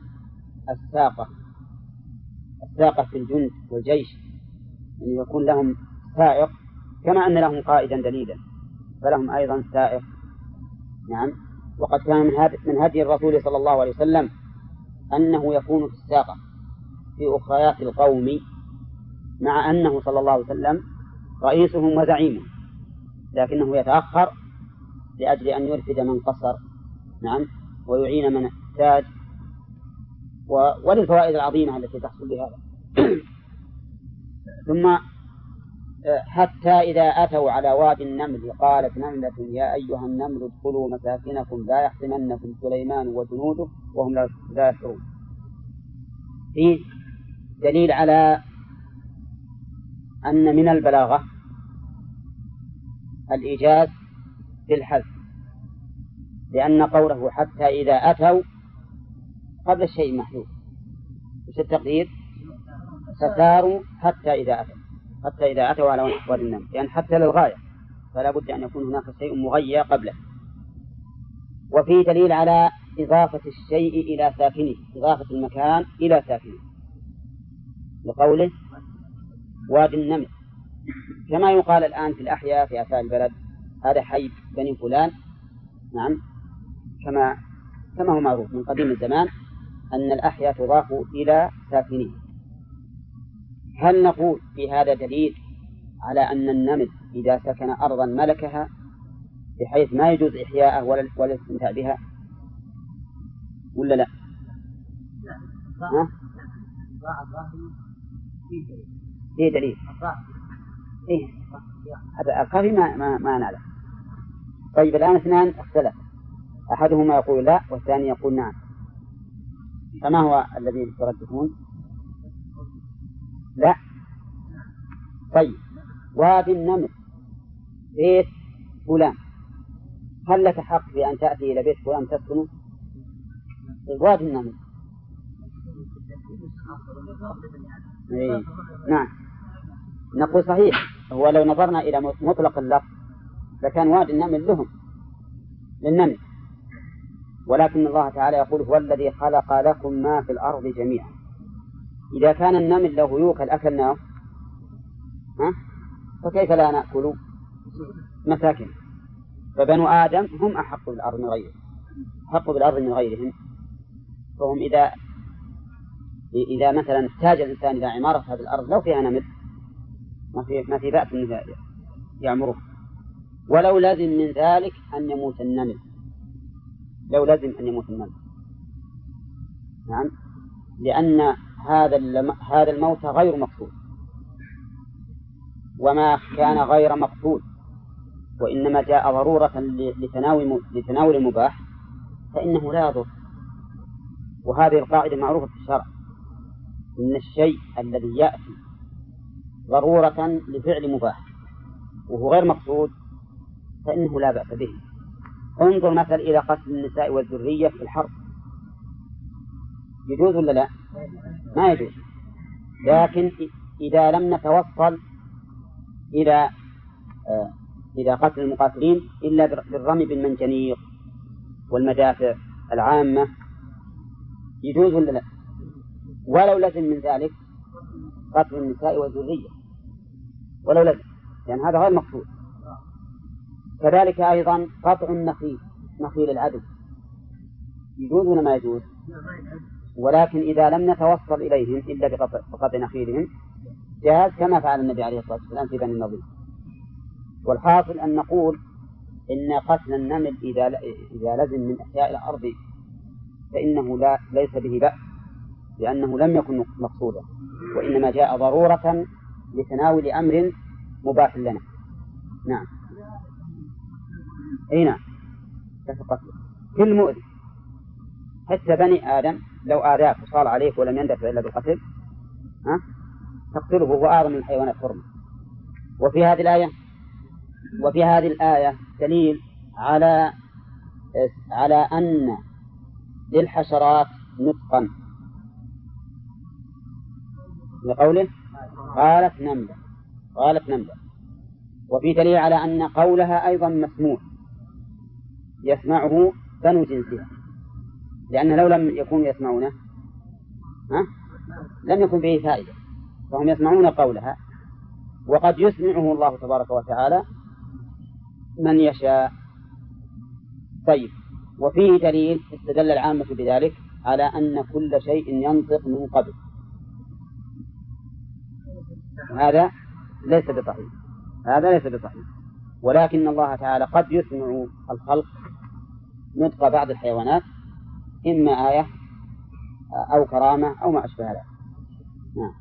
الساقة في الجند والجيش، أن يكون لهم سائق كما أن لهم قائدا دليلا فلهم أيضا سائق. نعم، وقد كان من هدي الرسول صلى الله عليه وسلم أنه يكون في الساقة في أخريات القوم، مع أنه صلى الله عليه وسلم رئيسهم وزعيمهم، لكنه يتأخر لأجل أن يرفد من قصر، نعم، ويعين من احتاج، وللفوائد العظيمة التي تحصل بهذا. ثم حتى إذا أتوا على واد النمل قالت نملة يا أيها النمل ادخلوا مساكنكم لا يحطمنكم سليمان وجنوده وهم لا يشعرون. فيه دليل على أن من البلاغة الإيجاز في الحذف، لأن قوله حتى إذا أتوا قبل الشيء محذوف، وش التقدير؟ فساروا حتى إذا أتوا على واد النمل، لأن حتى للغاية فلا بد أن يكون هناك شيء مغيى قبله. وفيه دليل على إضافة الشيء إلى ساكنه، إضافة المكان إلى ساكنه، لقوله واد النمل، كما يقال الآن في الأحياء في أفاء البلد هذا حي بني فلان. نعم، كما هو معروف من قديم الزمان أن الأحياء تضاف إلى ساكنه. هل نقول في هذا دليل على أن النمل إذا سكن أرضا ملكها بحيث ما يجوز إحياءه ولا الاستمتاع بها ولا لا؟ في دليل. هذا القافي ما نعلم، طيب الآن اثنان اختلف، أحدهما يقول لا والثاني يقول نعم، فما هو الذي ترددون؟ لا. طيب وادي النمل بيت فلان، هل لك حق في أن تأتي إلى بيت فلان تسكنه؟ وادي النمل. إيه. نعم نقول صحيح، هو لو نظرنا إلى مطلق اللفظ لكان وادي النمل لهم للنمل، ولكن الله تعالى يقول هو الذي خلق لكم ما في الأرض جميعا. إذا كان النمل له يوكل أكلناه، فكيف لا نأكل مساكن؟ فبنو آدم هم أحق بالأرض من غيرهم، أحق بالأرض من غيرهم. فهم إذا مثلا احتاج الإنسان إلى عمارة هذه الأرض لو فيها نمل ما في بأس من يعمره، ولو لازم من ذلك أن يموت النمل، لو لازم أن يموت النمل. نعم، لأن هذا الموت غير مقصود، وما كان غير مقصود وإنما جاء ضرورة لتناول المباح فإنه لا يضر. وهذه القاعدة معروفة في الشرع، إن الشيء الذي يأتي ضرورة لفعل مباح وهو غير مقصود فإنه لا بأس به. انظر مثلا إلى قتل النساء والذرية في الحرب، يجوز ولا لا؟ ما يجوز. لكن إذا لم نتوصل إلى قتل المقاتلين إلا بالرمي بالمنجنيق والمدافع العامة يجوز ولا لا؟ ولو لازم من ذلك قتل النساء والذرية، ولو لازم، لأن هذا غير مقصود. كذلك أيضا قطع النخيل، نخيل العدو، يجوز ولا ما يجوز؟ ولكن إذا لم نتوصل إليهم إلا بقطع نخيلهم جاز، كما فعل النبي عليه الصلاة والسلام في بني النضير. والحاصل أن نقول إن قتل النمل إذا لزم من إحياء الأرض فإنه ليس به بأس، لأنه لم يكن مقصودا وإنما جاء ضرورة لتناول أمر مباح لنا. نعم. أي نعم، كل مؤذي، حتى بني آدم لو آذاك وصار عليك ولم يندفع إلا بالقتل تقتله، وهو أعظم من الحيوانات حرمة. وفي هذه الآية دليل على أن للحشرات نطقا، لقوله قالت نملة، وفي دليل على أن قولها أيضا مسموع يسمعه بنو جنسها، لأن لو لم يكونوا يسمعونه لم يكن به فائدة، فهم يسمعون قولها، وقد يسمعه الله تبارك وتعالى من يشاء. طيب، وفيه دليل استدل العامة بذلك على أن كل شيء ينطق من قبل، هذا ليس بصحيح، ولكن الله تعالى قد يسمع الخلق نطق بعض الحيوانات، إما آية أو كرامة أو ما أشبه ذلك. نعم.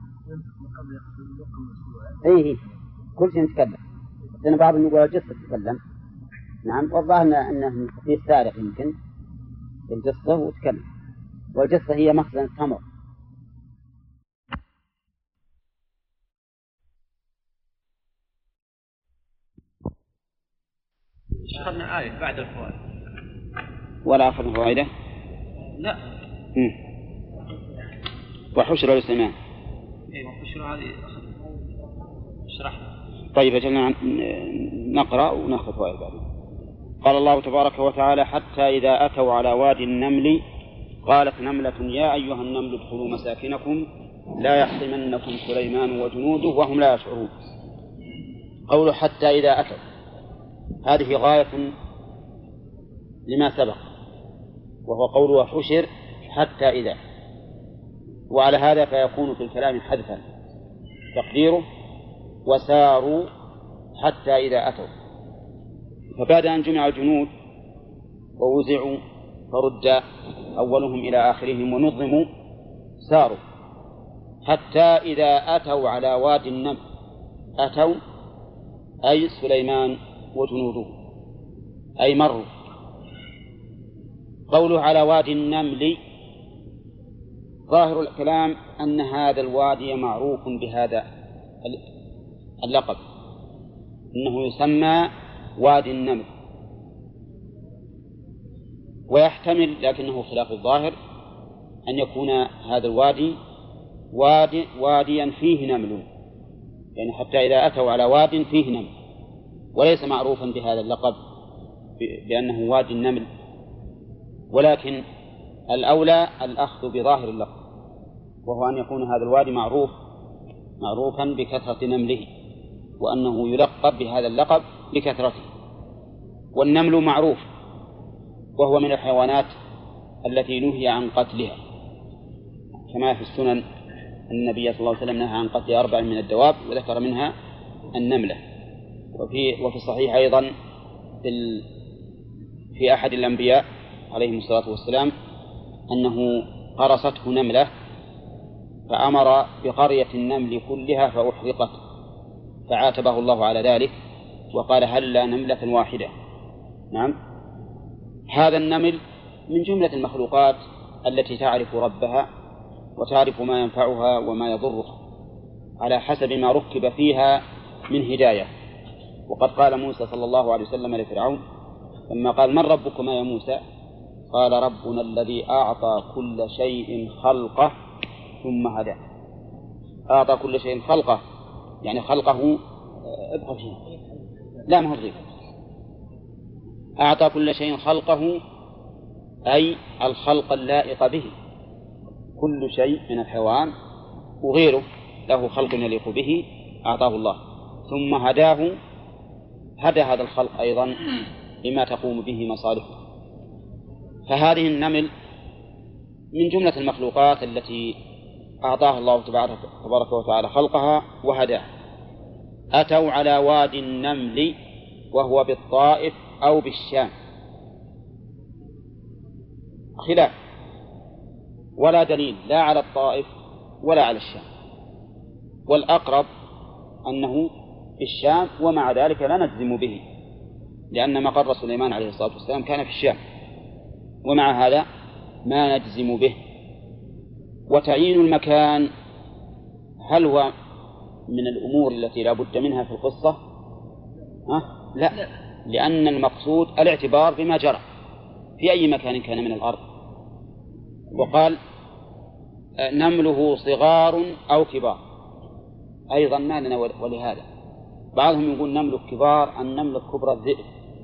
إيه كل شيء نتكلم، لأن بعض يقول الجثة تتكلم. نعم، والله أنه في السارق يمكن الجثة وتكلم، والجثة هي مخزن التمر. أخذنا آية بعد الفوائد ولا أخذنا فوائده؟ لا. وحشر السماء. وحشر هذه اشرحنا. طيب أجلنا نقرأ ونأخذ فوائد بعدين. قال الله تبارك وتعالى: حتى إذا أتوا على وادي النمل قالت نملة يا أيها النمل ادخلوا مساكنكم لا يحطمنكم سليمان وجنوده وهم لا يشعرون. قوله حتى إذا أتوا هذه غاية لما سبق، وهو قوله حشر حتى إذا، وعلى هذا فيكون في الكلام حذفا تقديره وساروا حتى إذا أتوا. فبعد أن جمع الجنود ووزعوا فرد أولهم إلى آخرهم ونظموا ساروا حتى إذا أتوا على وادي النمل. أتوا أي سليمان وجنوده، أي مروا. قوله على وادي النمل، ظاهر الكلام أن هذا الوادي معروف بهذا اللقب، إنه يسمى وادي النمل، ويحتمل لكنه خلاف الظاهر أن يكون هذا الوادي واديا فيه نمل، يعني حتى إذا أتوا على واد فيه نمل وليس معروفا بهذا اللقب بأنه وادي النمل، ولكن الأولى الأخذ بظاهر اللقب، وهو أن يكون هذا الوادي معروفا بكثرة نمله، وأنه يلقب بهذا اللقب لكثرته. والنمل معروف، وهو من الحيوانات التي نهي عن قتلها، كما في السنن النبي صلى الله عليه وسلم نهى عن قتل 4 من الدواب وذكر منها النملة. وفي الصحيح أيضا في أحد الأنبياء عليهم الصلاة والسلام أنه قرصته نملة فأمر بقرية النمل كلها فأحرقت، فعاتبه الله على ذلك وقال هلا نملة واحدة. نعم، هذا النمل من جملة المخلوقات التي تعرف ربها وتعرف ما ينفعها وما يضرها على حسب ما ركب فيها من هداية. وقد قال موسى صلى الله عليه وسلم لفرعون لما قال من ربكما يا موسى؟ قال ربنا الذي أعطى كل شيء خلقه ثم هداه. أعطى كل شيء خلقه يعني خلقه ابقى فيه لا ما هو ضيف. أعطى كل شيء خلقه أي الخلق اللائق به، كل شيء من الحيوان وغيره له خلق يليق به أعطاه الله، ثم هداه، هدى هذا الخلق أيضا لما تقوم به مصالحه. فهذه النمل من جملة المخلوقات التي أعطاها الله تبارك وتعالى خلقها وهداه. أتوا على وادي النمل وهو بالطائف أو بالشام، خلاف ولا دليل لا على الطائف ولا على الشام، والأقرب أنه في الشام، ومع ذلك لا نجزم به لأن مقر سليمان عليه الصلاة والسلام كان في الشام، ومع هذا ما نجزم به. وتعيين المكان هل هو من الأمور التي لا بد منها في القصة؟ لا، لأن المقصود الاعتبار بما جرى في أي مكان كان من الأرض. وقال نمله صغار أو كبار، أيضا ما لنا ولهذا بعضهم يقول نمل الكبار النمل الكبرى الذئب،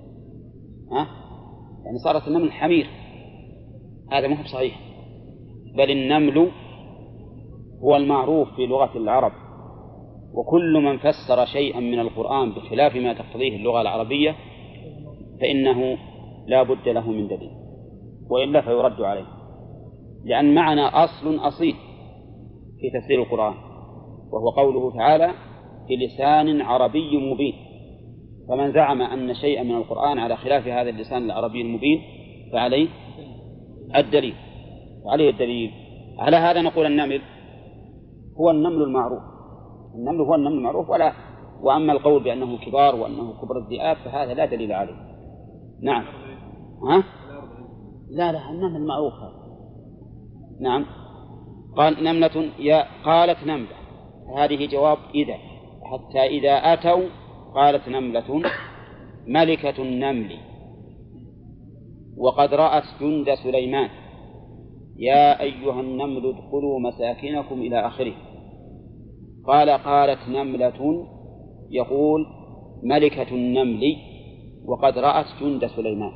يعني صارت النمل حمير، هذا مو صحيح، بل النمل هو المعروف في لغة العرب، وكل من فسر شيئا من القرآن بخلاف ما تقتضيه اللغة العربية فإنه لا بد له من دليل، وإلا فيرد عليه، لأن معنا أصل أصيل في تفسير القرآن، وهو قوله تعالى في لسان عربي مبين. فمن زعم أن شيئا من القرآن على خلاف هذا اللسان العربي المبين فعليه الدليل، على هذا نقول النمل هو النمل المعروف، النمل هو النمل المعروف، وأما القول بأنه كبار وأنه كبر الذئاب فهذا لا دليل عليه. نعم، لا النمل المعروف هذا. نعم، قال نملة قالت نملة، هذه جواب إذا، حتى إذا أتوا قالت نملة ملكة النمل وقد رأت جند سليمان يا أيها النمل ادخلوا مساكنكم إلى آخره. قالت نملة يقول ملكة النمل وقد رأت جند سليمان.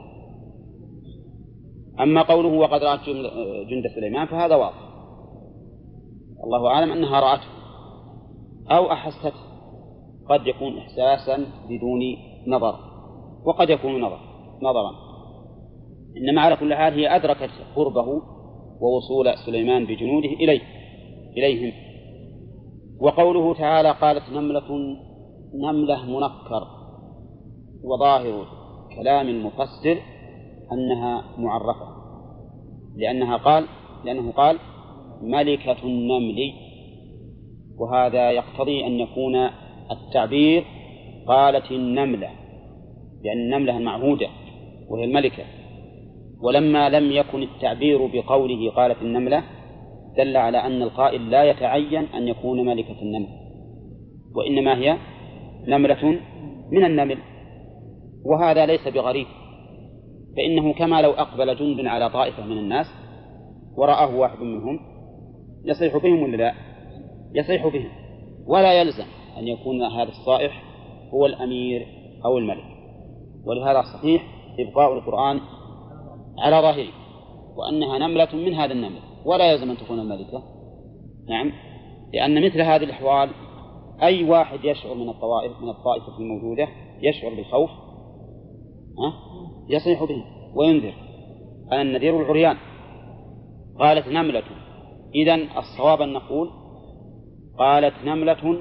أما قوله وقد رأت جند سليمان فهذا واضح، الله أعلم أنها رأته أو أحست، قد يكون إحساسا بدون نظر، وقد يكون نظرا، إنما على كل حال هي أدركت قربه ووصول سليمان بجنوده إليهم. وقوله تعالى قالت نملة منكر، وظاهر كلام المفسر أنها معرفة، لأنه قال ملكة النمل، وهذا يقتضي أن يكون التعبير قالت النملة، لأن النملة المعهودة وهي الملكة. ولما لم يكن التعبير بقوله قالت النملة دل على أن القائل لا يتعين أن يكون ملكة النمل، وإنما هي نملة من النمل، وهذا ليس بغريب، فإنه كما لو أقبل جند على طائفة من الناس ورآه واحد منهم يصيح بهم ولا لا؟ يصيح بهم، ولا يلزم أن يكون هذا الصائح هو الأمير أو الملك. ولهذا صحيح إبقاء القرآن على ظاهره وأنها نملة من هذا النمل، ولا يلزم أن تكون الملكة. نعم، لأن مثل هذه الأحوال أي واحد يشعر من الطائفة الموجودة يشعر بالخوف يصيح به وينذر. أنا النذير العريان. قالت نملة، إذن الصواب أن نقول قالت نملة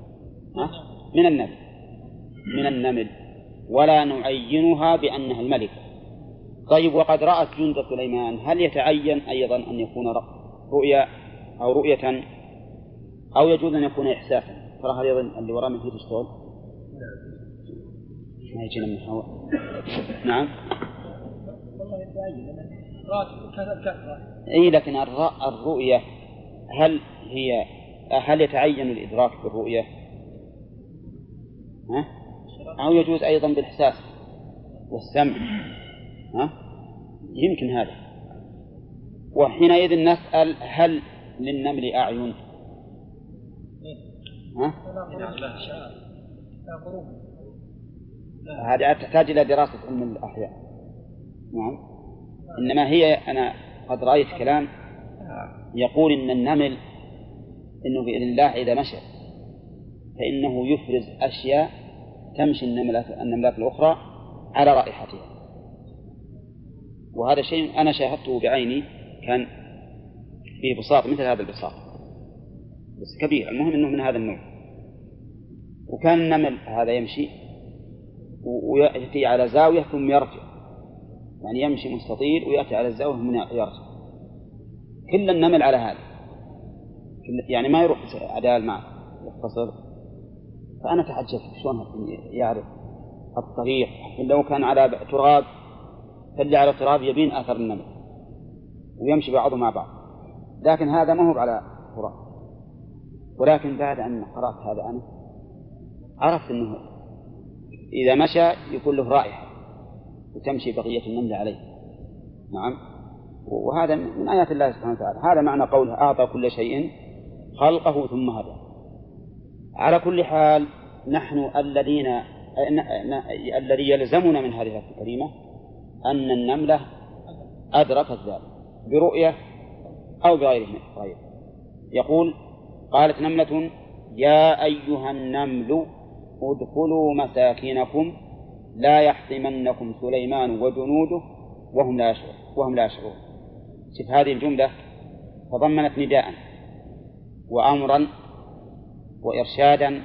من النمل ولا نعينها بأنها الملكة. طيب، وقد رأت جند سليمان، هل يتعين أيضا أن يكون رؤيا أو رؤية، أو يجوز أن يكون إحساسا؟ ترى هذا أيضا اللي وراء من فيه تشتغل ما يجينا من الهواء. نعم، أي لكن الرؤية هل يتعين الإدراك بالرؤية أو يجوز أيضا بالإحساس والسمع؟ يمكن هذا. وحينئذ نسأل هل للنمل أعين؟ هذه تحتاج إلى دراسة علم الأحياء. نعم، إنما هي أنا قد رأيت كلام يقول إن النمل إنه بإذن الله إذا مشى فإنه يفرز أشياء تمشي النملات الأخرى على رائحتها. وهذا شيء أنا شاهدته بعيني، كان فيه بساط مثل هذا البساط بس كبير، المهم أنه من هذا النوع. وكان النمل هذا يمشي ويأتي على زاوية ثم يرجع، يعني يمشي مستطيل ويأتي على الزاوية ثم يرجع. كل النمل على هذا، يعني ما يروح عدال معه يختصر. فأنا تعجبت شلون يعرف الطريق، لو كان على تراب فاللي على التراب يبين آثر النمل ويمشي بعضه مع بعض، لكن هذا ما هو على تراب. ولكن بعد أن قرأت هذا أنا عرفت أنه إذا مشى يكون له رائحة وتمشي بقية النمل عليه. نعم، وهذا من آيات الله سبحانه وتعالى. هذا معنى قوله أعطى كل شيء خلقه ثم هدى. على كل حال نحن الذي يلزمنا من هذه الآية الكريمة أن النملة أدركت ذلك برؤية أو بغيره. يقول قالت نملة يا أيها النمل ادخلوا مساكنكم لا يحطمنكم سليمان وجنوده وهم لا يشعرون. شوف هذه الجملة تضمنت نداء وأمرا وإرشادا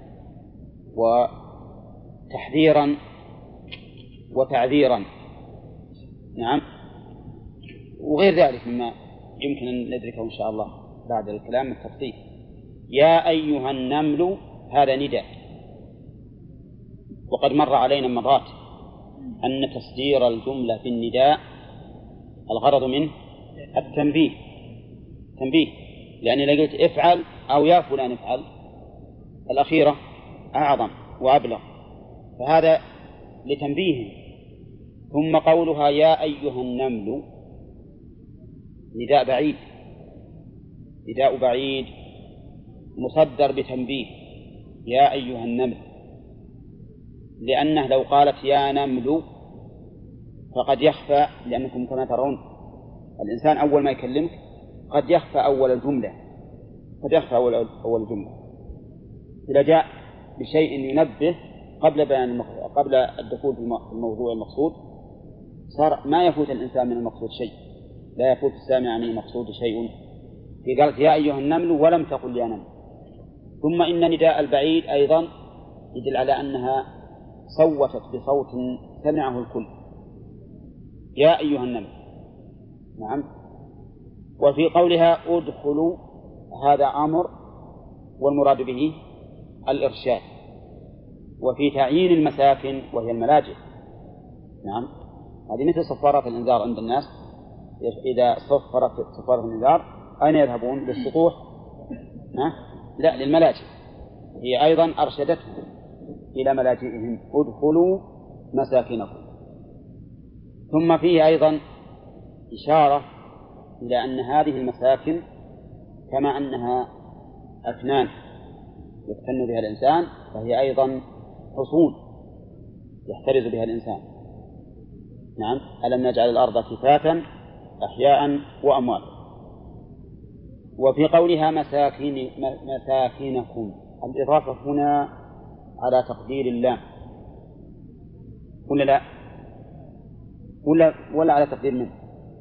وتحذيرا وتعذيرا. نعم، وغير ذلك مما يمكن أن ندركه إن شاء الله بعد الكلام التفصيل. يا أيها النمل هذا نداء، وقد مر علينا مرات أن تصدير الجملة في النداء الغرض منه التنبيه، لأن إذا قلت افعل أو يا فلان افعل الأخيرة أعظم وأبلغ، فهذا لتنبيه. ثم قولها يا أيها النمل نداء بعيد مصدر بتنبيه يا أيها النمل، لأنه لو قالت يا نمل فقد يخفى، لأنكم كما ترون الإنسان أول ما يكلمك قد يخفى أول الجملة، إذا جاء بشيء ينبه قبل الدخول في الموضوع المقصود صار ما يفوت الإنسان من المقصود شيء، لا يفوت السامع من المقصود شيء. في قالت يا أيها النمل ولم تقل يا نمل. ثم إن نداء البعيد أيضا يدل على أنها صوتت بصوت سمعه الكل، يا أيها النمل. نعم. وفي قولها ادخلوا هذا أمر والمراد به الإرشاد. وفي تعيين المساكن وهي الملاجئ، نعم، هذه مثل صفارات الإنذار عند الناس، إذا صفرت صفارة الإنذار أين يذهبون؟ للسطوح؟ لا، للملاجئ. هي أيضا أرشدتهم إلى ملاجئهم، ادخلوا مساكنكم. ثم فيه أيضا إشارة إلى أن هذه المساكن كما أنها أكنان يفتن بها الإنسان، فهي أيضا حصون يحترز بها الإنسان. نعم، ألم نجعل الأرض كفاتا أحياء وأمواتا. وفي قولها مساكنكم، الإضافة هنا على تقدير اللام ولا لا؟ ولا على تقدير من؟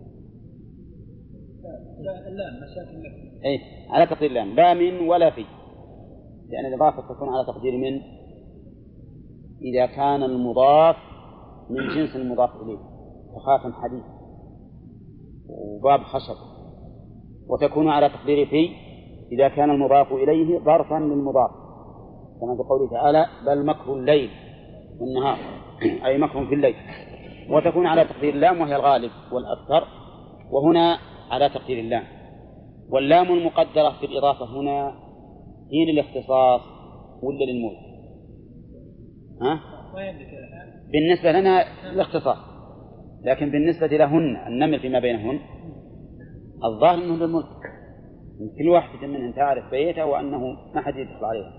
لا مساكن لكم. أي على تقدير اللام، لا من ولا في، لأن الإضافة تكون على تقدير من إذا كان المضاف من جنس المضاف إليه، كخاتم حديد وباب خشب. وتكون على تقدير في إذا كان المضاف إليه ظرفا للمضاف، كما في قوله تعالى بل مكر الليل والنهار، أي مكر في الليل. وتكون على تقدير اللام وهي الغالب والأكثر، وهنا على تقدير اللام. واللام المقدرة في الإضافة هنا هي للاختصاص ولا للملك؟ بالنسبة لنا الاختصاص، لكن بالنسبة لهن النمل فيما بينهن الظاهر أنه للملك، كل واحدة منهن تعرف بيته وأنه ما حد يدخل عليها.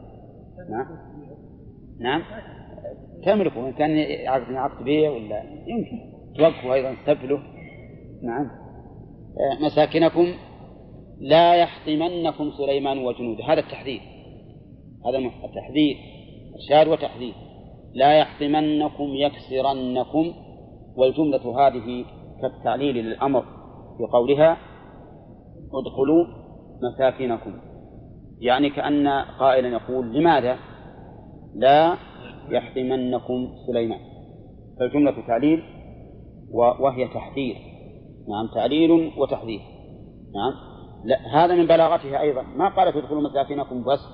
نعم تملكه، إن كان يعقد بيه ولا يمكن توقفه أيضا تبله. نعم. مساكنكم لا يحطمنكم سليمان وجنوده، هذا التحذير، هذا التحذير إرشاد وتحذير. لا يحطمنكم يكسرنكم، والجملة هذه كالتعليل للأمر في قولها ادخلوا مساكنكم، يعني كأن قائلا يقول لماذا لا يحطمنكم سليمان، فالجملة تعليل وهي تحذير. نعم، تعليل وتحذير. نعم. لا، هذا من بلاغتها أيضا، ما قالت ادخلوا مساكنكم بس،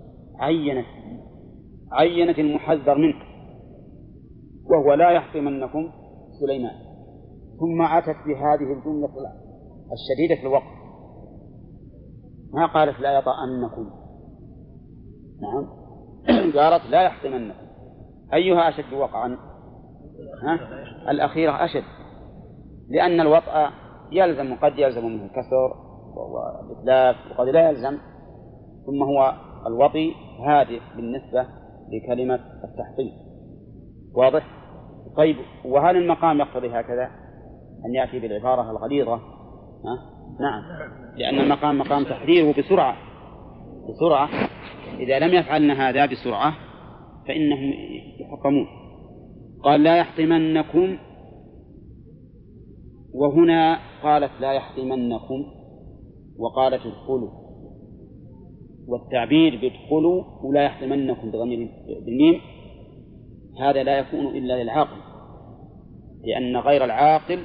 عينت المحذر منه وهو لا يحطمنكم سليمان، ثم أتت بهذه الجملة الشديدة في الوقت، ما قالت لا يطأنكم. نعم قالت لا يحطمنكم. أيها أشد وقعا؟ الأخيرة أشد، لأن الوطأ يلزم، قد يلزم منه الكسر والإتلاف وقد لا يلزم، ثم هو الوطي هادئ بالنسبة لكلمة التحطيم. واضح؟ طيب، وهل المقام يقتضي هكذا أن يأتي بالعبارة الغليظة؟ نعم، لأن المقام مقام تحذيره بسرعة، إذا لم يفعلن هذا بسرعة فإنهم يحطمون. قال لا يحطمنكم، وهنا قالت لا يحطمنكم وقالت ادخلوا، والتعبير بادخلوا ولا يحطمنكم بضمير بالميم هذا لا يكون إلا للعاقل، لأن غير العاقل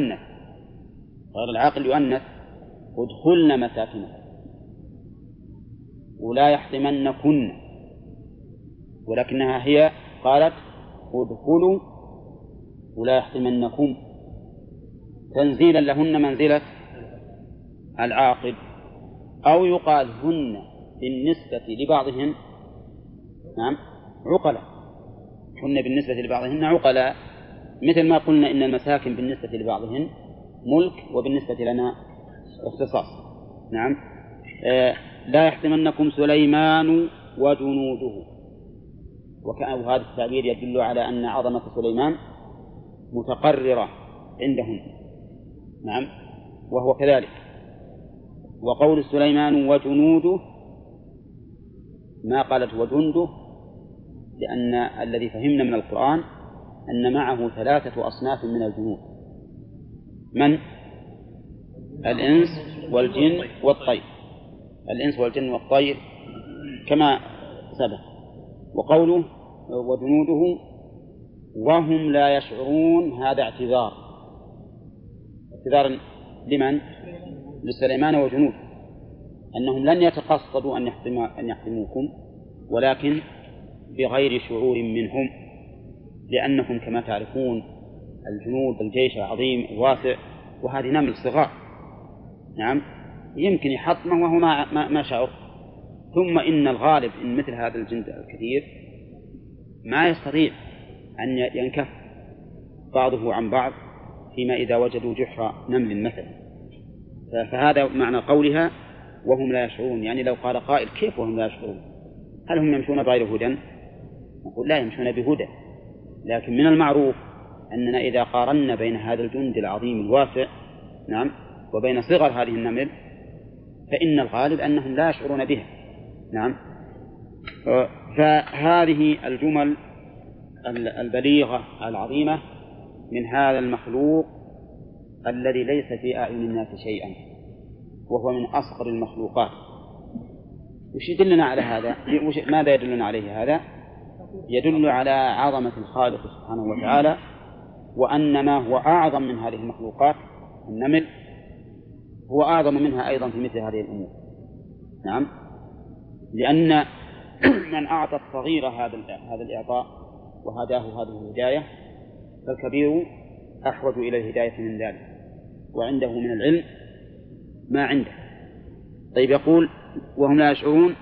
يؤنث ادخلن مساكنكم، ولا يحطمنكن، ولكنها هي قالت ادخلوا ولا يحطمنكم تنزيلا لهن منزلة العاقل. أو يقال هن بالنسبة لبعضهن نعم عقلا، هن بالنسبة لبعضهن عقلا، مثل ما قلنا إن المساكن بالنسبة لبعضهن ملك وبالنسبة لنا اختصاص. نعم. لا يحطمنكم سليمان وجنوده، وهذا التعبير يدل على أن عظمة سليمان متقررة عندهم. نعم، وهو كذلك. وقول سليمان وجنوده ما قالت وجنده، لأن الذي فهمنا من القرآن أن معه 3 أصناف من الجنود: من؟ الإنس والجن والطير، الإنس والجن والطير كما سبق. وقوله وجنوده وهم لا يشعرون هذا اعتذار لمن؟ لسليمان وجنود، أنهم لن يتقصدوا أن يحطموكم، ولكن بغير شعور منهم، لأنهم كما تعرفون الجنود الجيش العظيم الواسع، وهذه نمل صغار، نعم، يمكن يحطمه وهو ما شعر. ثم إن الغالب إن مثل هذا الجند الكثير ما يستطيع أن ينكف بعضه عن بعض فيما إذا وجدوا جحر نمل مثلا. فهذا معنى قولها وهم لا يشعرون، يعني لو قال قائل كيف وهم لا يشعرون؟ هل هم يمشون بغير هدى؟ نقول لا، يمشون بهدى، لكن من المعروف أننا إذا قارنا بين هذا الجند العظيم الواسع، نعم، وبين صغر هذه النمل، فإن الغالب أنهم لا يشعرون بها، نعم. فهذه الجمل البليغة العظيمة من هذا المخلوق الذي ليس في أعين الناس شيئا، وهو من أصغر المخلوقات. وش يدلنا على هذا؟ ماذا يدلنا عليه هذا؟ يدل على عظمة الخالق سبحانه وتعالى، وأن ما هو أعظم من هذه المخلوقات النمل هو أعظم منها أيضا في مثل هذه الأمور، نعم، لأن من أعطى الصغير هذا الإعطاء وهداه هذه الهداية فالكبير أحوج إلى الهداية من ذلك، وعنده من العلم ما عنده. طيب، يقول وهم لا يشعرون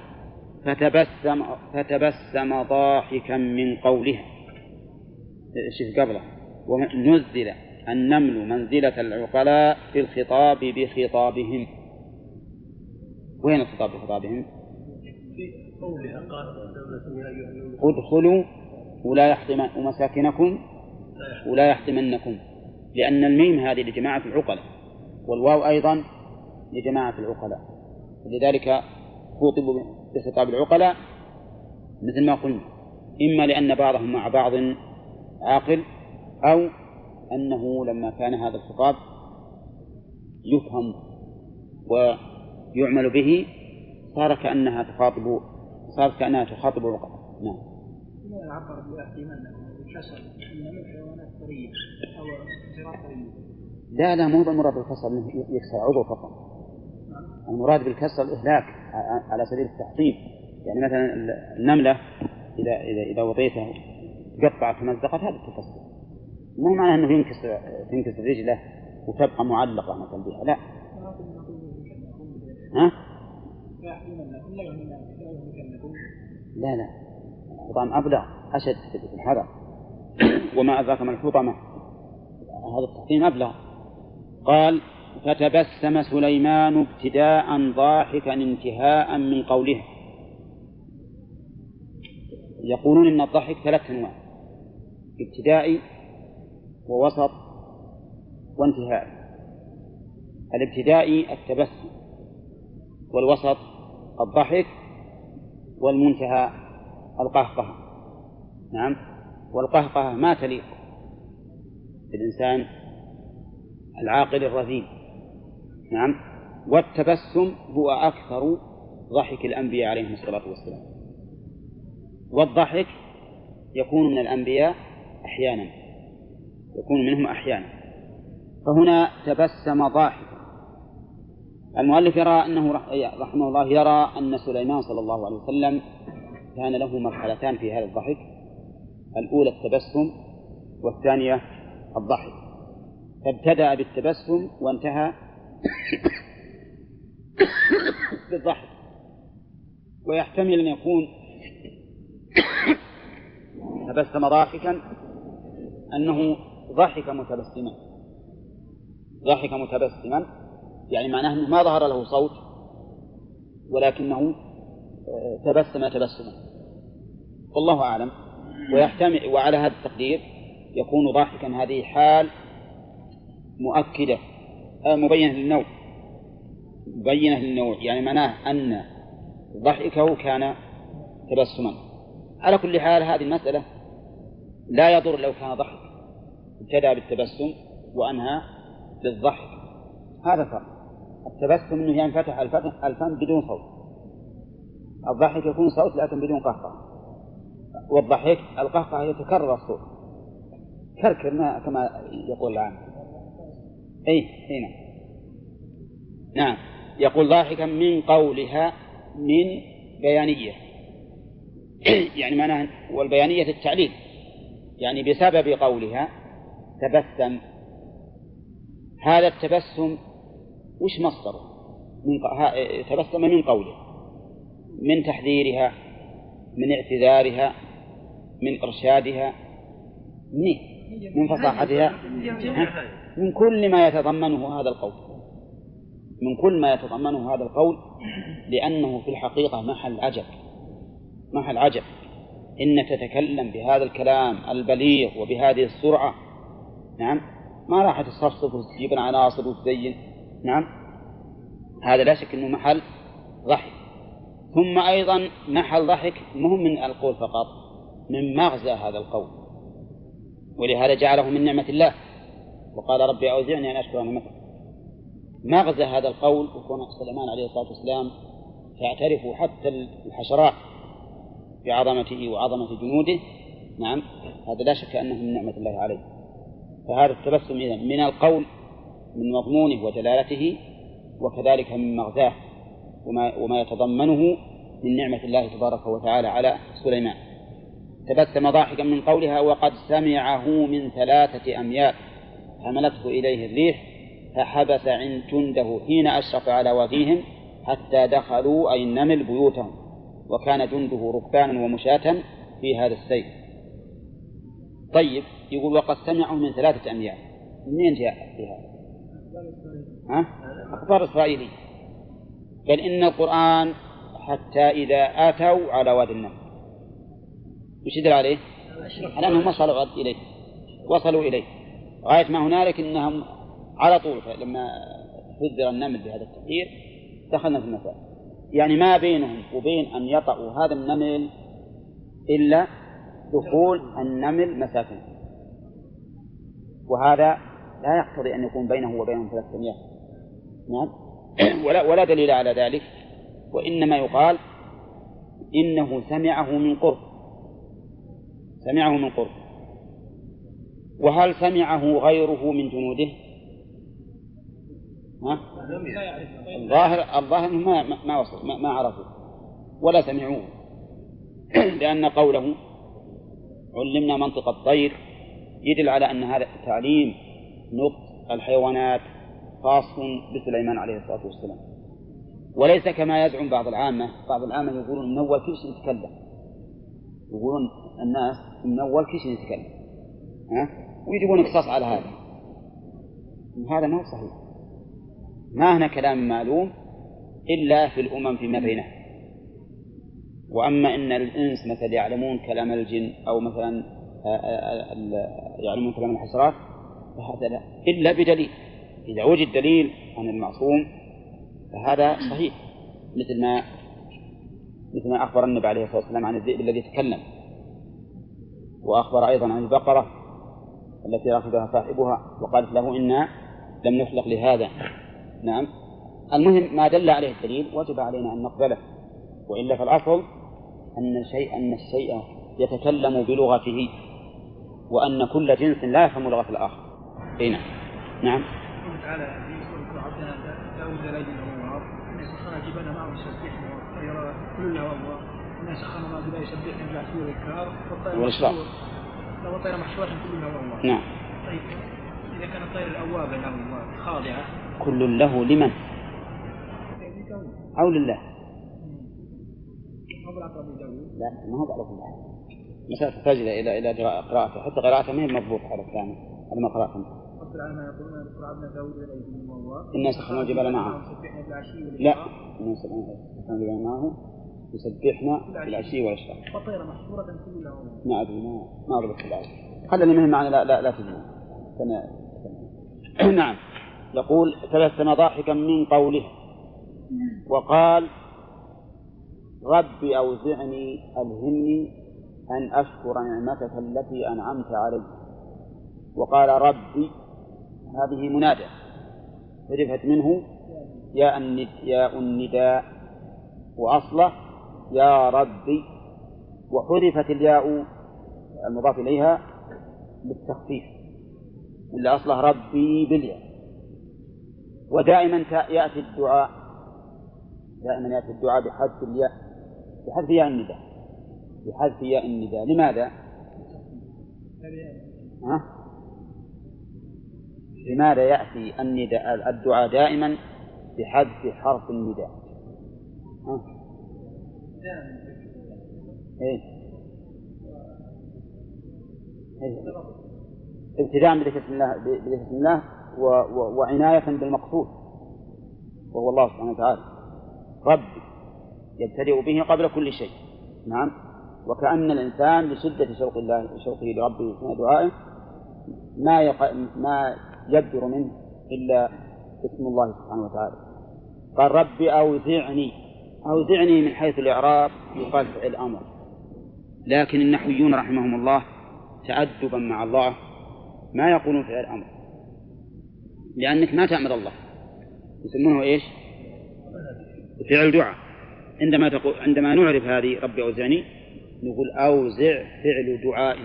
فتبسم ضاحكا من قولها. شوف قبله، ونزل النمل منزلة العقلاء في الخطاب بخطابهم. وين الخطاب بخطابهم؟ في قولها قال ادخلوا ولا يحطمن ومساكنكم ولا يحطمنكم، لأن الميم هذه لجماعة العقلاء والواو أيضا لجماعة العقلاء، لذلك خوطبوا بخطاب العقلاء مثل ما قلنا، إما لأن بعضهم مع بعض عاقل، أو أنه لما كان هذا الخطاب يفهم ويعمل به صارت كأنها تخاطب العقلاء. نعم. ما عبر بأحتمالنا الكسر أن من حيوانات طرية أو جرات طرية؟ لا، مو المراد بالكسر أنه يكسر عضو فقط، المراد بالكسر الإهلاك على سبيل التحطيم. يعني مثلا النملة إذا وضيتها تقطع تمزقت، هذا التكسر، مو معناه أنه تنكسر رجله وتبقى معلقة مثلا بها، لا. ها؟ لا، الحطام أبلغ أشد في الحذر، وما أدراك ما الحطمة، هذا التحطيم أبلغ. قال فتبسم سليمان ابتداء ضاحكا انتهاء من قولها. يقولون إن الضحك 3 أنواع: ابتدائي ووسط وانتهاء. الابتدائي التبسم، والوسط الضحك، والمنتهى القهقهة. نعم، والقهقهة ما تليق بالإنسان العاقل الرزين. نعم، والتبسم هو أكثر ضحك الأنبياء عليهم الصلاة والسلام، والضحك يكون من الأنبياء أحيانا، يكون منهم أحيانا. فهنا تبسم ضاحكا. المؤلف يرى أنه رحمه الله يرى أن سليمان صلى الله عليه وسلم كان له مرحلتان في هذا الضحك: الأولى التبسم، والثانية الضحك. فابتدأ بالتبسم وانتهى بالضحك. ويحتمل أن يكون تبسم ضاحكا أنه ضحك متبسما، يعني معناه أنه ما ظهر له صوت ولكنه تبسم تبسما، والله أعلم. ويحتمل، وعلى هذا التقدير يكون ضاحكا هذه حال مؤكدة مبينة للنوع، يعني معناه أن ضحكه كان تبسما. على كل حال هذه المسألة لا يضر لو كان ضحك ابتدأ بالتبسم وأنهى بالضحك، هذا فرق. التبسم أنه ينفتح الفم بدون صوت، الضحك يكون صوت لكن بدون قهقه، والضحك القهقه يتكرر الصوت كركر كما يقول العام. هنا نعم، يقول ضاحكا من قولها، من بيانية يعني معناها، والبيانية التعليل، يعني بسبب قولها تبسم. هذا التبسم وش مصدره؟ تبسم من قوله، من تحذيرها، من اعتذارها، من إرشادها، من فصاحتها، من كل ما يتضمنه هذا القول، من كل ما يتضمنه هذا القول، لأنه في الحقيقة محل عجب إنك تتكلم بهذا الكلام البليغ وبهذه السرعة. نعم، ما راح تصفصف وتجيب عناصر وتزين. نعم، هذا لا شك أنه محل ضحك. ثم أيضا محل ضحك مهم من القول فقط، من مغزى هذا القول، ولهذا جعله من نعمة الله وقال ربي أوزعني أن أشكر نعمتك. مغزى هذا القول وكون سليمان عليه الصلاة والسلام تعترف حتى الحشرات بعظمته وعظمة جنوده. نعم، هذا لا شك أنه من نعمة الله عليه. فهذا التبسم إذن من القول، من مضمونه ودلالته، وكذلك من مغزاه وما يتضمنه من نعمة الله تبارك وتعالى على سليمان. تبسم ضاحكا من قولها وقد سمعه من 3 أميال حملته إليه الريح فحبس عن جنده حين أشرف على واديهم حتى دخلوا أي النمل بيوتهم وكان جنده ركبانا ومشاة في هذا السير. طيب، يقول وقد سمعه من 3 أميال، منين جاء في هذا؟ أخبار إسرائيلية. بل إن القرآن حتى إذا آتوا على وادي النمل وش يدل عليه؟ على أنهم وصلوا إليه غاية ما هنالك، إنهم على طول لما فذر النمل بهذا التفكير دخلنا في المساء. يعني ما بينهم وبين أن يطأوا هذا النمل إلا دخول النمل مسافة، وهذا لا يقتضي أن يكون بينه وبينهم 3 أميال. نعم، ولا دليل على ذلك، وإنما يقال إنه سمعه من قرب. وهل سمعه غيره من جنوده؟ الظاهر ما وصل، ما عرفوا ولا سمعوه، لأن قوله علمنا منطق الطير يدل على أن هذا تعليم نطق الحيوانات خاص بسليمان عليه الصلاة والسلام، وليس كما يزعم بعض العامة يقولون من أول كل شيء يتكلم، يقولون الناس من أول كل شيء يتكلم، ويجبون اقتصاص على هذا ما هو صحيح. ما هنا كلام معلوم إلا في الأمم فيما بينها. وأما إن الإنس مثل يعلمون كلام الجن أو مثلا يعلمون كلام الحشرات فهذا لا، إلا بدليل. إذا وجد دليل عن المعصوم فهذا صحيح، مثل ما أخبر النبي عليه الصلاة والسلام عن الذئب الذي يتكلم، وأخبر أيضا عن البقرة التي رفضها صاحبها وقالت له إنا لم نخلق لهذا. نعم، المهم ما دل عليه الدليل وجب علينا أن نقبله، وإلا فالأصل أن الشيء يتكلم بلغته، وأن كل جنس لا يفهم لغة الآخر. نعم. تعالى في سورة عبدنا داود ليل ونهار إن سخر جبنا معه يسبحنا والطير كلها الله إن سخر ما بلا يسبحنا بالعشي والإبكار والطير محشورة كلها الله. نعم. طيب، إذا كان الطير الأواب له خاضعة كل له لمن؟ أو لله؟ لا، ما هو على كل حال. مسألة تحتاج إلى قراءته، حتى قراءته ما هي مضبوطة على الثاني، هذا ما قرأته. رب العالمين يقولون اذكر عبدنا داود إليه الله إنا سخرنا الجبال معه. لا، إنا سخرنا الجبال معه يسبحنا بالعشي والإشراق. فطيرة محشورة كلها. ما أدري، ما أضبط في الآية. خلني منهم معنا لا تجمع. نعم. يقول تبسم ضاحكا من قوله وقال ربي أوزعني ألهمني أن أشكر نعمتك التي أنعمت علي. وقال ربي، هذه منادى حذفت منه ياء النداء وأصله يا ربي، وحذفت الياء المضاف إليها بالتخفيف إلا أصله ربي بالياء. ودائما يأتي الدعاء بحذف الياء، بحذف ياء النداء. لماذا؟ لماذا يأتي الدعاء دائما بحذف حرف النداء؟ ابتداء بذكر الله وعناية بالمقصود وهو الله سبحانه وتعالى. ربي يبتدئ به قبل كل شيء. نعم. وكأن الإنسان لشدة شوقه لربه في دعائه ما يبدر منه إلا اسم الله سبحانه وتعالى. قال ربي أوزعني من حيث الإعراب يقال فعل أمر، لكن النحويون رحمهم الله تأدبا مع الله ما يقولون فعل أمر، لأنك ما تعمل الله، يسمونه إيش؟ فعل دعاء. عندما نعرف هذه ربي أوزعني نقول أوزع فعل دعائي،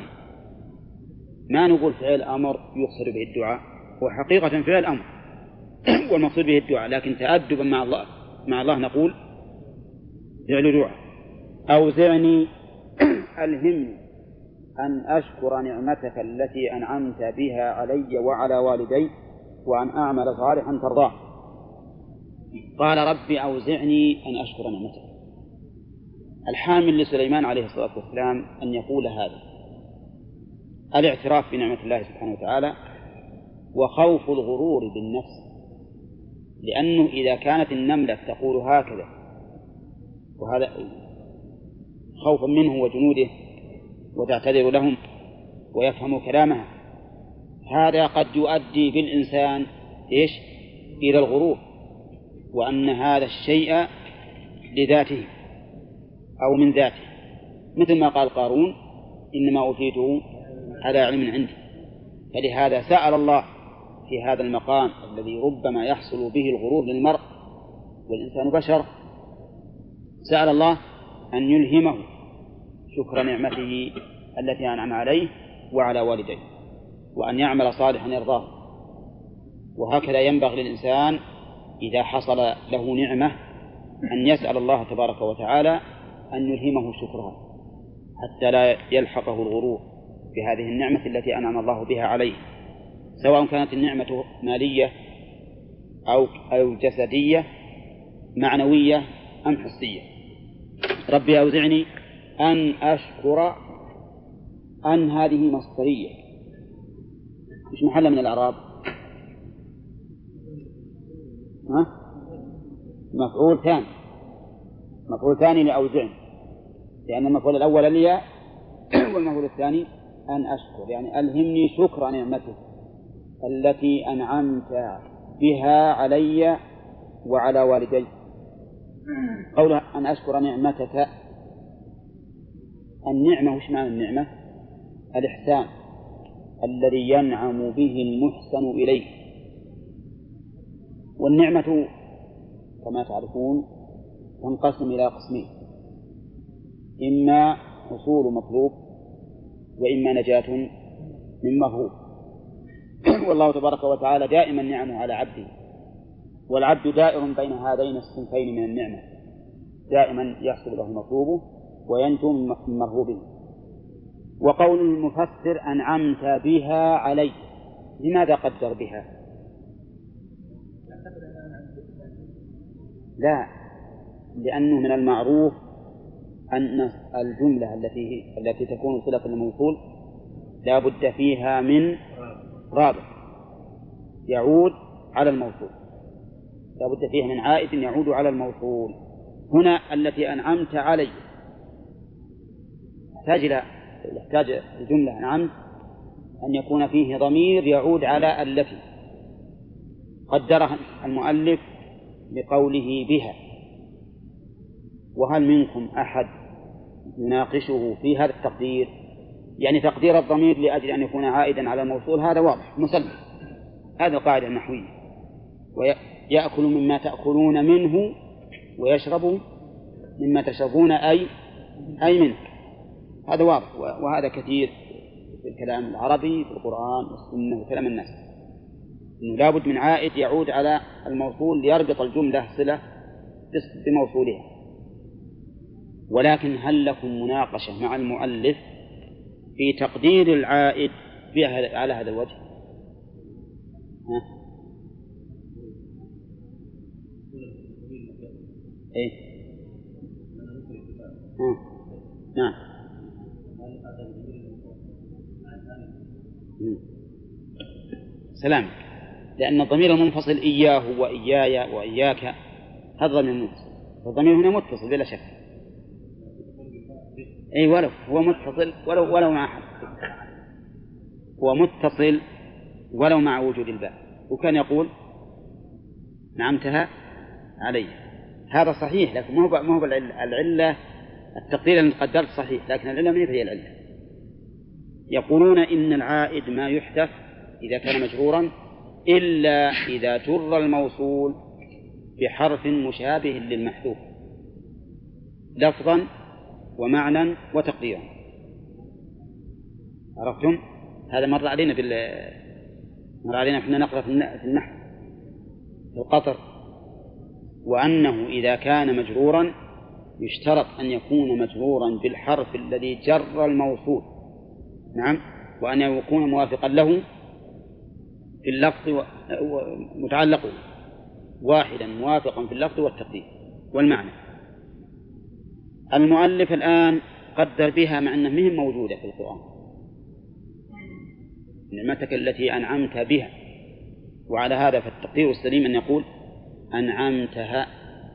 ما نقول فعل أمر يقصد به الدعاء، هو حقيقة فعل أمر والمقصود به الدعاء، لكن تأدبا مع الله نقول فعل دعاء. أوزعني ألهمني أن أشكر نعمتك التي أنعمت بها علي وعلى والدي وأن أعمل صالحا ترضاه. قال ربي أوزعني أن أشكر نعمتك. الحامل لسليمان عليه الصلاة والسلام أن يقول هذا الاعتراف بنعمة الله سبحانه وتعالى وخوف الغرور بالنفس، لأنه إذا كانت النملة تقول هكذا وهذا خوفا منه وجنوده وتعتذر لهم ويفهم كلامها، هذا قد يؤدي بالإنسان إيش؟ إلى الغرور، وأن هذا الشيء لذاته أو من ذاته، مثل ما قال قارون إنما أوتيته على علم عندي. فلهذا سأل الله في هذا المقام الذي ربما يحصل به الغرور للمرء والإنسان بشر، سأل الله أن يلهمه شكر نعمته التي أنعم عليه وعلى والديه وأن يعمل صالحا يرضاه. وهكذا ينبغي للإنسان إذا حصل له نعمة أن يسأل الله تبارك وتعالى أن يلهمه شكرها حتى لا يلحقه الغرور بهذه النعمة التي أنعم الله بها عليه، سواء كانت النعمة مالية أو جسدية معنوية أم حسية. ربي أوزعني أن أشكر، أن هذه مصدرية، مش محل من الأعراب، مفعول ثاني لأوزعني، لأن المفعول الأول لي والمفعول الثاني أن أشكر، يعني ألهمني شكر نعمتك التي أنعمت بها علي وعلى والدي. قولها أن أشكر نعمتك، النعمة وش معنى النعمة؟ الإحسان الذي ينعم به المحسن إليه. والنعمة كما تعرفون تنقسم إلى قسمين، إما حصول مطلوب وإما نجاة من مرهوب. والله تبارك وتعالى دائما نعمه على عبده، والعبد دائر بين هذين الصنفين من النعمة، دائما يحصل له مطلوبه وينجو من مرهوبه. وقول المفسر أنعمت بها علي، لماذا قدر بها؟ لا، لأنه من المعروف أن الجملة التي تكون صلة للموصول لا بد فيها من رابط يعود على الموصول، لا بد فيها من عائد يعود على الموصول. هنا التي أنعمت علي يحتاج الجملة أنعمت أن يكون فيه ضمير يعود على التي قدرها المؤلف بقوله بها. وهل منكم أحد يناقشه في هذا التقدير؟ يعني تقدير الضمير لأجل أن يكون عائدا على الموصول هذا واضح مسلم، هذا قاعدة نحوية. ويأكل مما تأكلون منه ويشرب مما تشربون أي منه، هذا واضح. وهذا كثير في الكلام العربي في القرآن والسنة وكلام الناس، إنه لابد من عائد يعود على الموصول ليربط الجملة صلة بموصولها. ولكن هل لكم مناقشة مع المؤلف في تقدير العائد على هذا الوجه؟ إيه؟ نعم. سلام. لأن الضمير المنفصل إياه وإياي وإياك هذا ضمير منفصل، والضمير هنا متصل بلا شك. أي ولو هو متصل ولو مع أحد، هو متصل ولو مع وجود الباء. وكان يقول نعمتها علي، هذا صحيح، لكن ما هو العلة التقدير اللي قدرت صحيح، لكن العلة ما هي العلة. يقولون إن العائد ما يحدث إذا كان مجرورا إلا إذا جر الموصول بحرف مشابه للمحذوف لفظا ومعنى وتقديرا. عرفتم؟ هذا مر علينا احنا نقرأ في النحو في القطر، وأنه إذا كان مجرورا يشترط أن يكون مجرورا بالحرف الذي جر الموصول، نعم، وأن يكون موافقا له في اللفظ متعلقه واحدا موافقا في اللفظ والتقدير والمعنى. المؤلف الآن قدر بها مع أنها مهم موجودة في القرآن، نعمتك التي أنعمت بها، وعلى هذا فالتقدير السليم أن يقول أنعمتها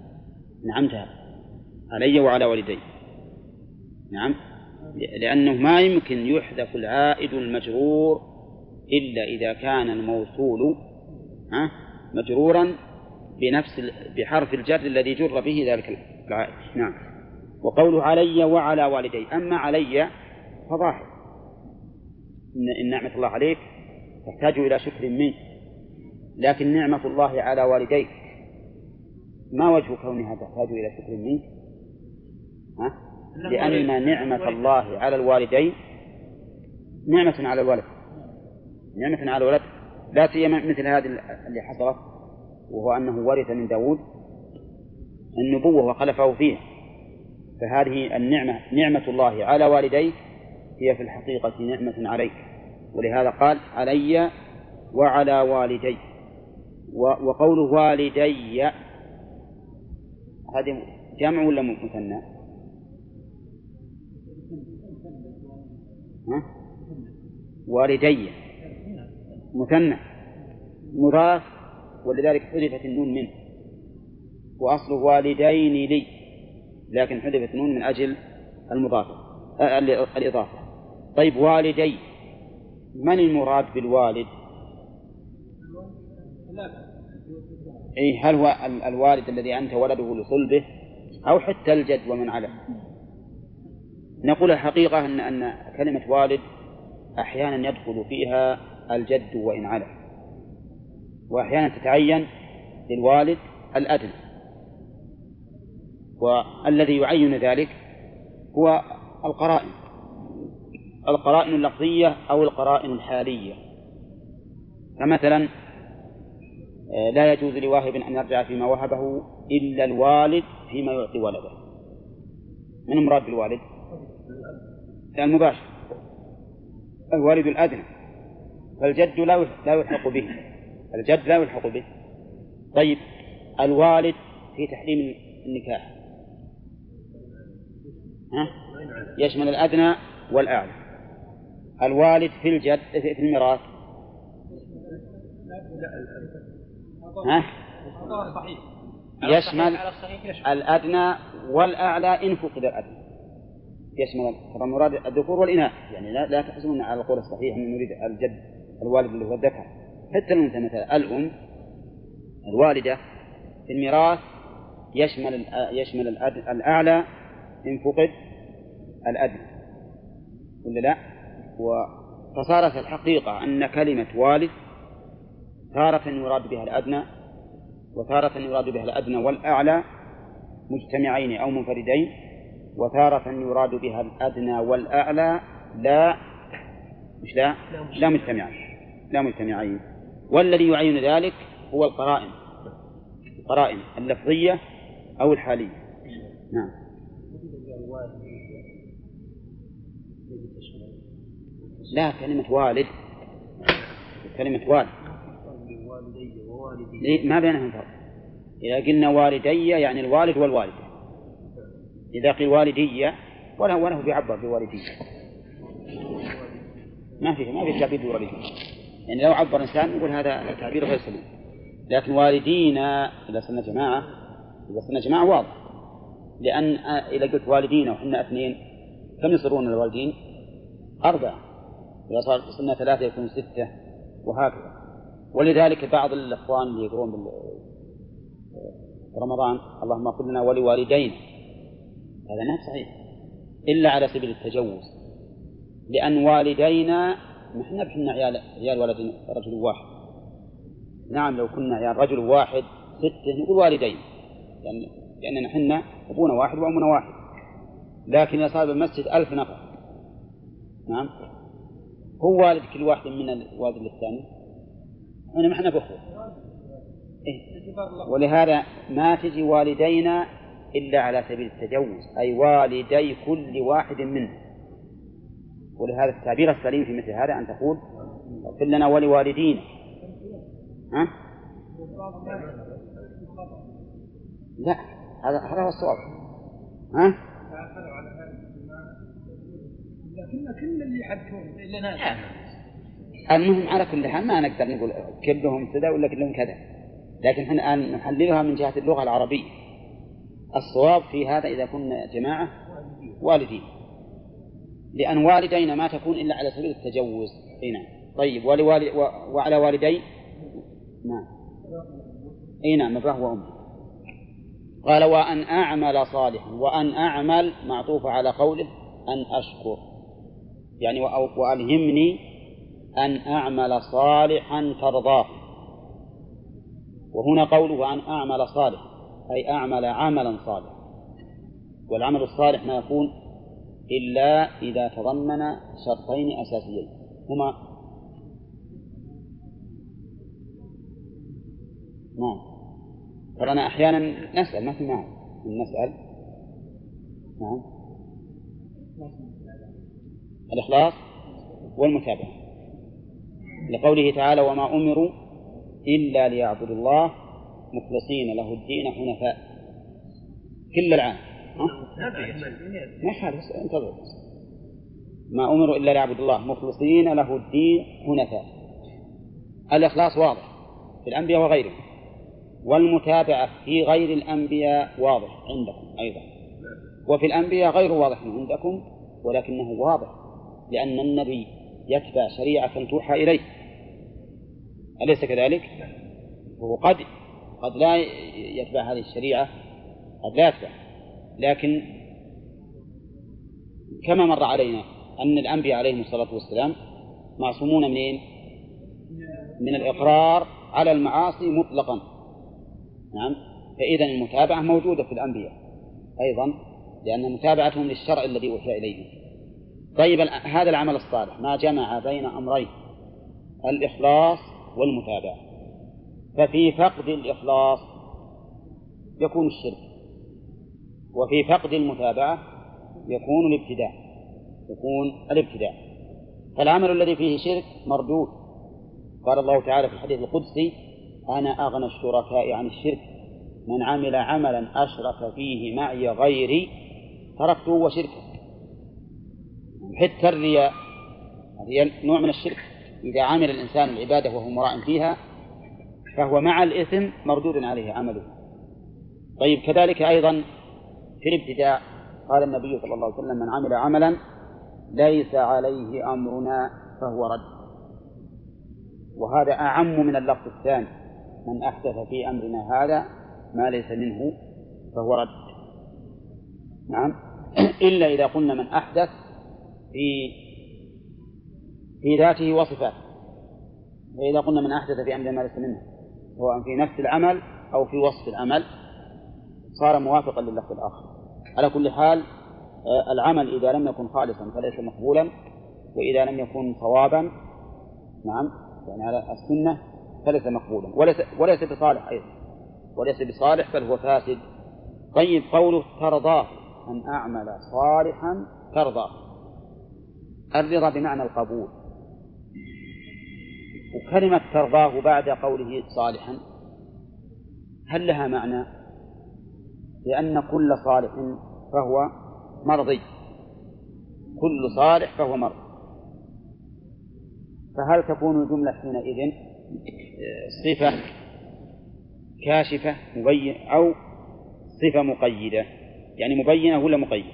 علي وعلى والدي. نعم، لأنه ما يمكن يحذف العائد المجرور إلا إذا كان الموصول مجرورا بحرف الجر الذي جر به ذلك العائد. نعم. وقوله علي وعلى والدي، أما علي فظاهر إن نعمة الله عليك تحتاج إلى شكر منك، لكن نعمة الله على والديك ما وجه كونها تحتاج إلى شكر منك؟ لأن نعمة الله على الوالدين نعمة على الولد، نعمة على الولد، لا سيما مثل هذه اللي حصلت، وهو أنه ورث من داود النبوة وخلفه فيها. فهذه النعمة نعمة الله على والديك هي في الحقيقة نعمة عليك، ولهذا قال علي وعلى والدي. وقوله والدي هذه جمع ولا مثنى؟ والدي مثنى مضاف، ولذلك حذفت النون منه، وأصله والدين لي، لكن حذفت النون من أجل المضافة الإضافة. طيب والدي، من المراد بالوالد؟ هل هو الوالد الذي أنت ولده لصلبه أو حتى الجد ومن عليه؟ نقول الحقيقة أن كلمة والد أحيانا يدخل فيها الجد وإن على، وأحيانا تتعين للوالد الأدنى، والذي يعين ذلك هو القرائن اللفظية أو القرائن الحالية. فمثلا لا يجوز لواهب أن يرجع فيما وهبه إلا الوالد فيما يعطي ولده. من المراد بالوالد؟ المباشر، الوالد الأدنى، فالجد لا يلحق به، الجد لا يلحق به. طيب الوالد في تحريم النكاح يشمل الأدنى والأعلى. الوالد في الجد في الميراث يشمل الأدنى والأعلى إن فقد الأدنى، يشمل المراد الذكور والإناث، يعني لا تحزنون على القول الصحيح أن نريد الجد الوالد اللي هو الذكر، حتى الأنثى مثلا الأم الوالدة في الميراث يشمل الأعلى إن فقد الأدنى ولا لا؟ فصارت الحقيقة أن كلمة والد تارة يراد بها الأدنى، وتارة يراد بها الأدنى والأعلى مجتمعين أو منفردين، وتارة يراد بها الأدنى والأعلى لا مجتمعين. والذي يعين ذلك هو القرائن اللفظية أو الحالية. نعم. لا، كلمة والد والدي ووالدي ما بينهم فرق. إذا قلنا والدي يعني الوالد والوالدة، إذا قيل والدي وله بيعبر بوالدي، ما في تعبير بوالدي. يعني لو عبر إنسان يقول هذا تعبير غير سليم. لكن والدينا إذا صرنا جماعة واضح، لأن إذا قلت والدينا وحنا 2 كم يصيرون الوالدين؟ 4. إذا صرنا 3 يكون 6 وهكذا. ولذلك بعض الإخوان اللي يقرون رمضان اللهم اغفر لنا ولوالدينا، هذا ما صحيح إلا على سبيل التجوز، لأن والدينا نحن بحنا عيال ولد رجل واحد. نعم لو كنا عيال رجل واحد 6 نقول والدين، لأننا حنا أبونا واحد وأمنا واحد. لكن إذا صار بالمسجد 1000 نفر، نعم هو والد كل واحد من الوالد للثاني، ما احنا بأخوة. ولهذا ما تجي والدينا إلا على سبيل التجوز، أي والدي كل واحد منه. ولهذا التعبير السليم في مثل هذا أن تقول اغفر لنا ولوالدينا. ها؟ لا هذا هو الصواب. ها؟ كل اللي يحدثون إلا ناس. المهم على كل حال ما نقدر نقول كلهم كذا ولا كلهم كذا، لكن احنا الآن نحللها من جهة اللغة العربية. الصواب في هذا إذا كنا جماعة والدين، لأن والدينا ما تكون إلا على سبيل التجوز. نعم. طيب وعلى والدي نعم نعم أباه وأمه. قال وأن أعمل صالحا، وأن أعمل معطوف على قوله أن أشكر، يعني وألهمني أن أعمل صالحا ترضاه. وهنا قوله أن أعمل صالحا أي أعمل عملا صالحا، والعمل الصالح ما يكون إلا إذا تضمن شرطين أساسيين هما نعم. ترانا أحيانا نسأل ما في معنى نسأل نعم الإخلاص والمتابعة، لقوله تعالى وما أمروا إلا ليعبدوا الله مخلصين له الدين حنفاء. كل العام ما خالص انتظر. ما أمروا إلا ليعبدوا الله مخلصين له الدين حنفاء. الإخلاص واضح في الأنبياء وغيرهم، والمتابعة في غير الأنبياء واضح عندكم أيضا، وفي الأنبياء غير واضح عندكم ولكنه واضح، لأن النبي يتبع شريعة توحى إليه، أليس كذلك؟ هو قد لا يتبع هذه الشريعة، قد لا يتبع، لكن كما مر علينا أن الأنبياء عليهم الصلاة والسلام معصومون من الإقرار على المعاصي مطلقا. نعم. فإذا المتابعة موجودة في الأنبياء أيضا، لأن متابعتهم للشرع الذي أوحي إليهم. طيب هذا العمل الصالح ما جمع بين أمرين الإخلاص والمتابعة، ففي فقد الإخلاص يكون الشرك، وفي فقد المتابعة يكون الابتداع. فالعمل الذي فيه شرك مردود. قال الله تعالى في الحديث القدسي أنا أغنى الشركاء عن الشرك، من عمل عملا أشرك فيه معي غيري تركته وشركه. حتى الرياء نوع من الشرك، إذا عمل الإنسان العبادة وهو مراء فيها فهو مع الإثم مردود عليه عمله. طيب كذلك أيضا في الابتداع قال النبي صلى الله عليه وسلم من عمل عملا ليس عليه أمرنا فهو رد، وهذا أعم من اللفظ الثاني من أحدث في أمرنا هذا ما ليس منه فهو رد. نعم. إلا إذا قلنا من أحدث في ذاته وصفاته، وإذا قلنا من أحدث في أمرنا ما ليس منه سواء في نفس العمل أو في وصف العمل صار موافقا لللفظ الآخر. على كل حال العمل إذا لم يكن خالصا فليس مقبولا، وإذا لم يكن صوابا نعم يعني على السنة فليس مقبولا وليس بصالح أيضا، وليس بصالح بل هو فاسد. طيب قوله ترضاه أن أعمل صالحا ترضاه، الرضا بمعنى القبول، كلمة ترضاه بعد قوله صالحا هل لها معنى؟ لأن كل صالح فهو مرضي، كل صالح فهو مرضي، فهل تكون الجملة حينئذ صفة كاشفة مبين أو صفة مقيدة؟ يعني مبينة ولا مقيدة؟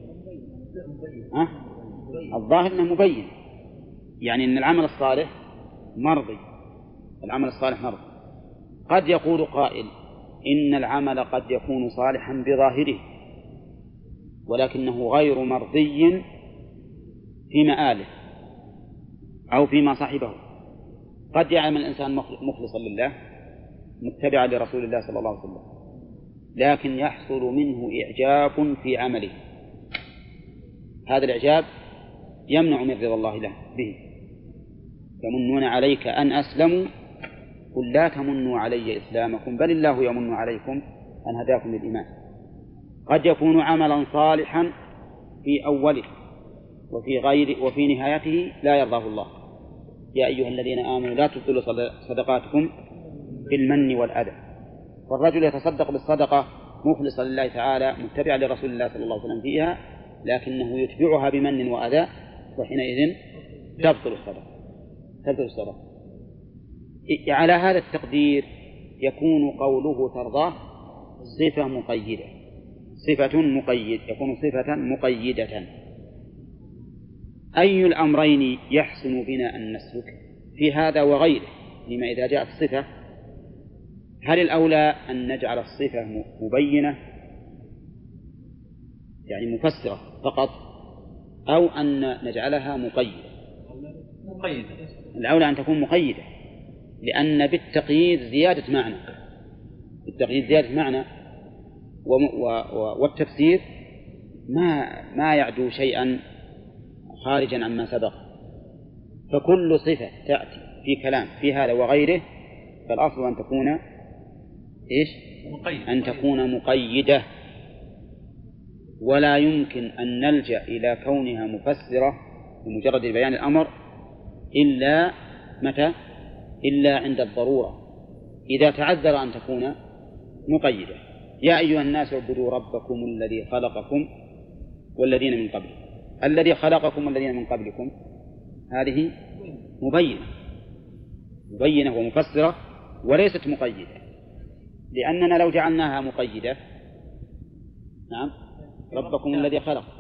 الظاهر أنه مبين، يعني أن العمل الصالح مرضي، العمل الصالح مرضي. قد يقول قائل إن العمل قد يكون صالحا بظاهره ولكنه غير مرضي في مآله أو فيما صاحبه. قد يعمل الإنسان مخلصا لله متبعا لرسول الله صلى الله عليه وسلم، لكن يحصل منه إعجاب في عمله، هذا الإعجاب يمنع من رضا الله له به. يمنون عليك أن أسلموا قل لا تمنوا علي إسلامكم بل الله يمن عليكم أن هداكم للإيمان. قد يكون عملا صالحا في أوله وفي نهايته لا يرضاه الله. يا أيها الذين آمنوا لا تبطلوا صدقاتكم بالمن والأذى. والرجل يتصدق بالصدقة مخلصا لله تعالى متبعا لرسول الله صلى الله عليه وسلم فيها، لكنه يتبعها بمن وأذى، وحينئذ تبطل الصدقة. على هذا التقدير يكون قوله ترضاه صفة مقيدة، يكون صفة مقيدة. أي الأمرين يحسن بنا أن نسلك في هذا وغيره؟ لما إذا جاءت الصفة هل الأولى أن نجعل الصفة مبينة يعني مفسرة فقط، أو أن نجعلها مقيدة؟ الأولى أن تكون مقيدة، لأن بالتقييد زيادة معنى، والتفسير ما يعدو شيئا خارجا عما سبق. فكل صفة تأتي في كلام في هذا وغيره فالأصل أن تكون أن تكون مقيدة، ولا يمكن أن نلجأ إلى كونها مفسرة بمجرد بيان الأمر إلا متى؟ إلا عند الضرورة، إذا تعذر أن تكون مقيدة. يا أيها الناس اعبدوا ربكم الذي خلقكم والذين من قبلكم. الذي خلقكم والذين من قبلكم هذه مبينة ومفسرة وليست مقيدة، لأننا لو جعلناها مقيدة ربكم الذي خلق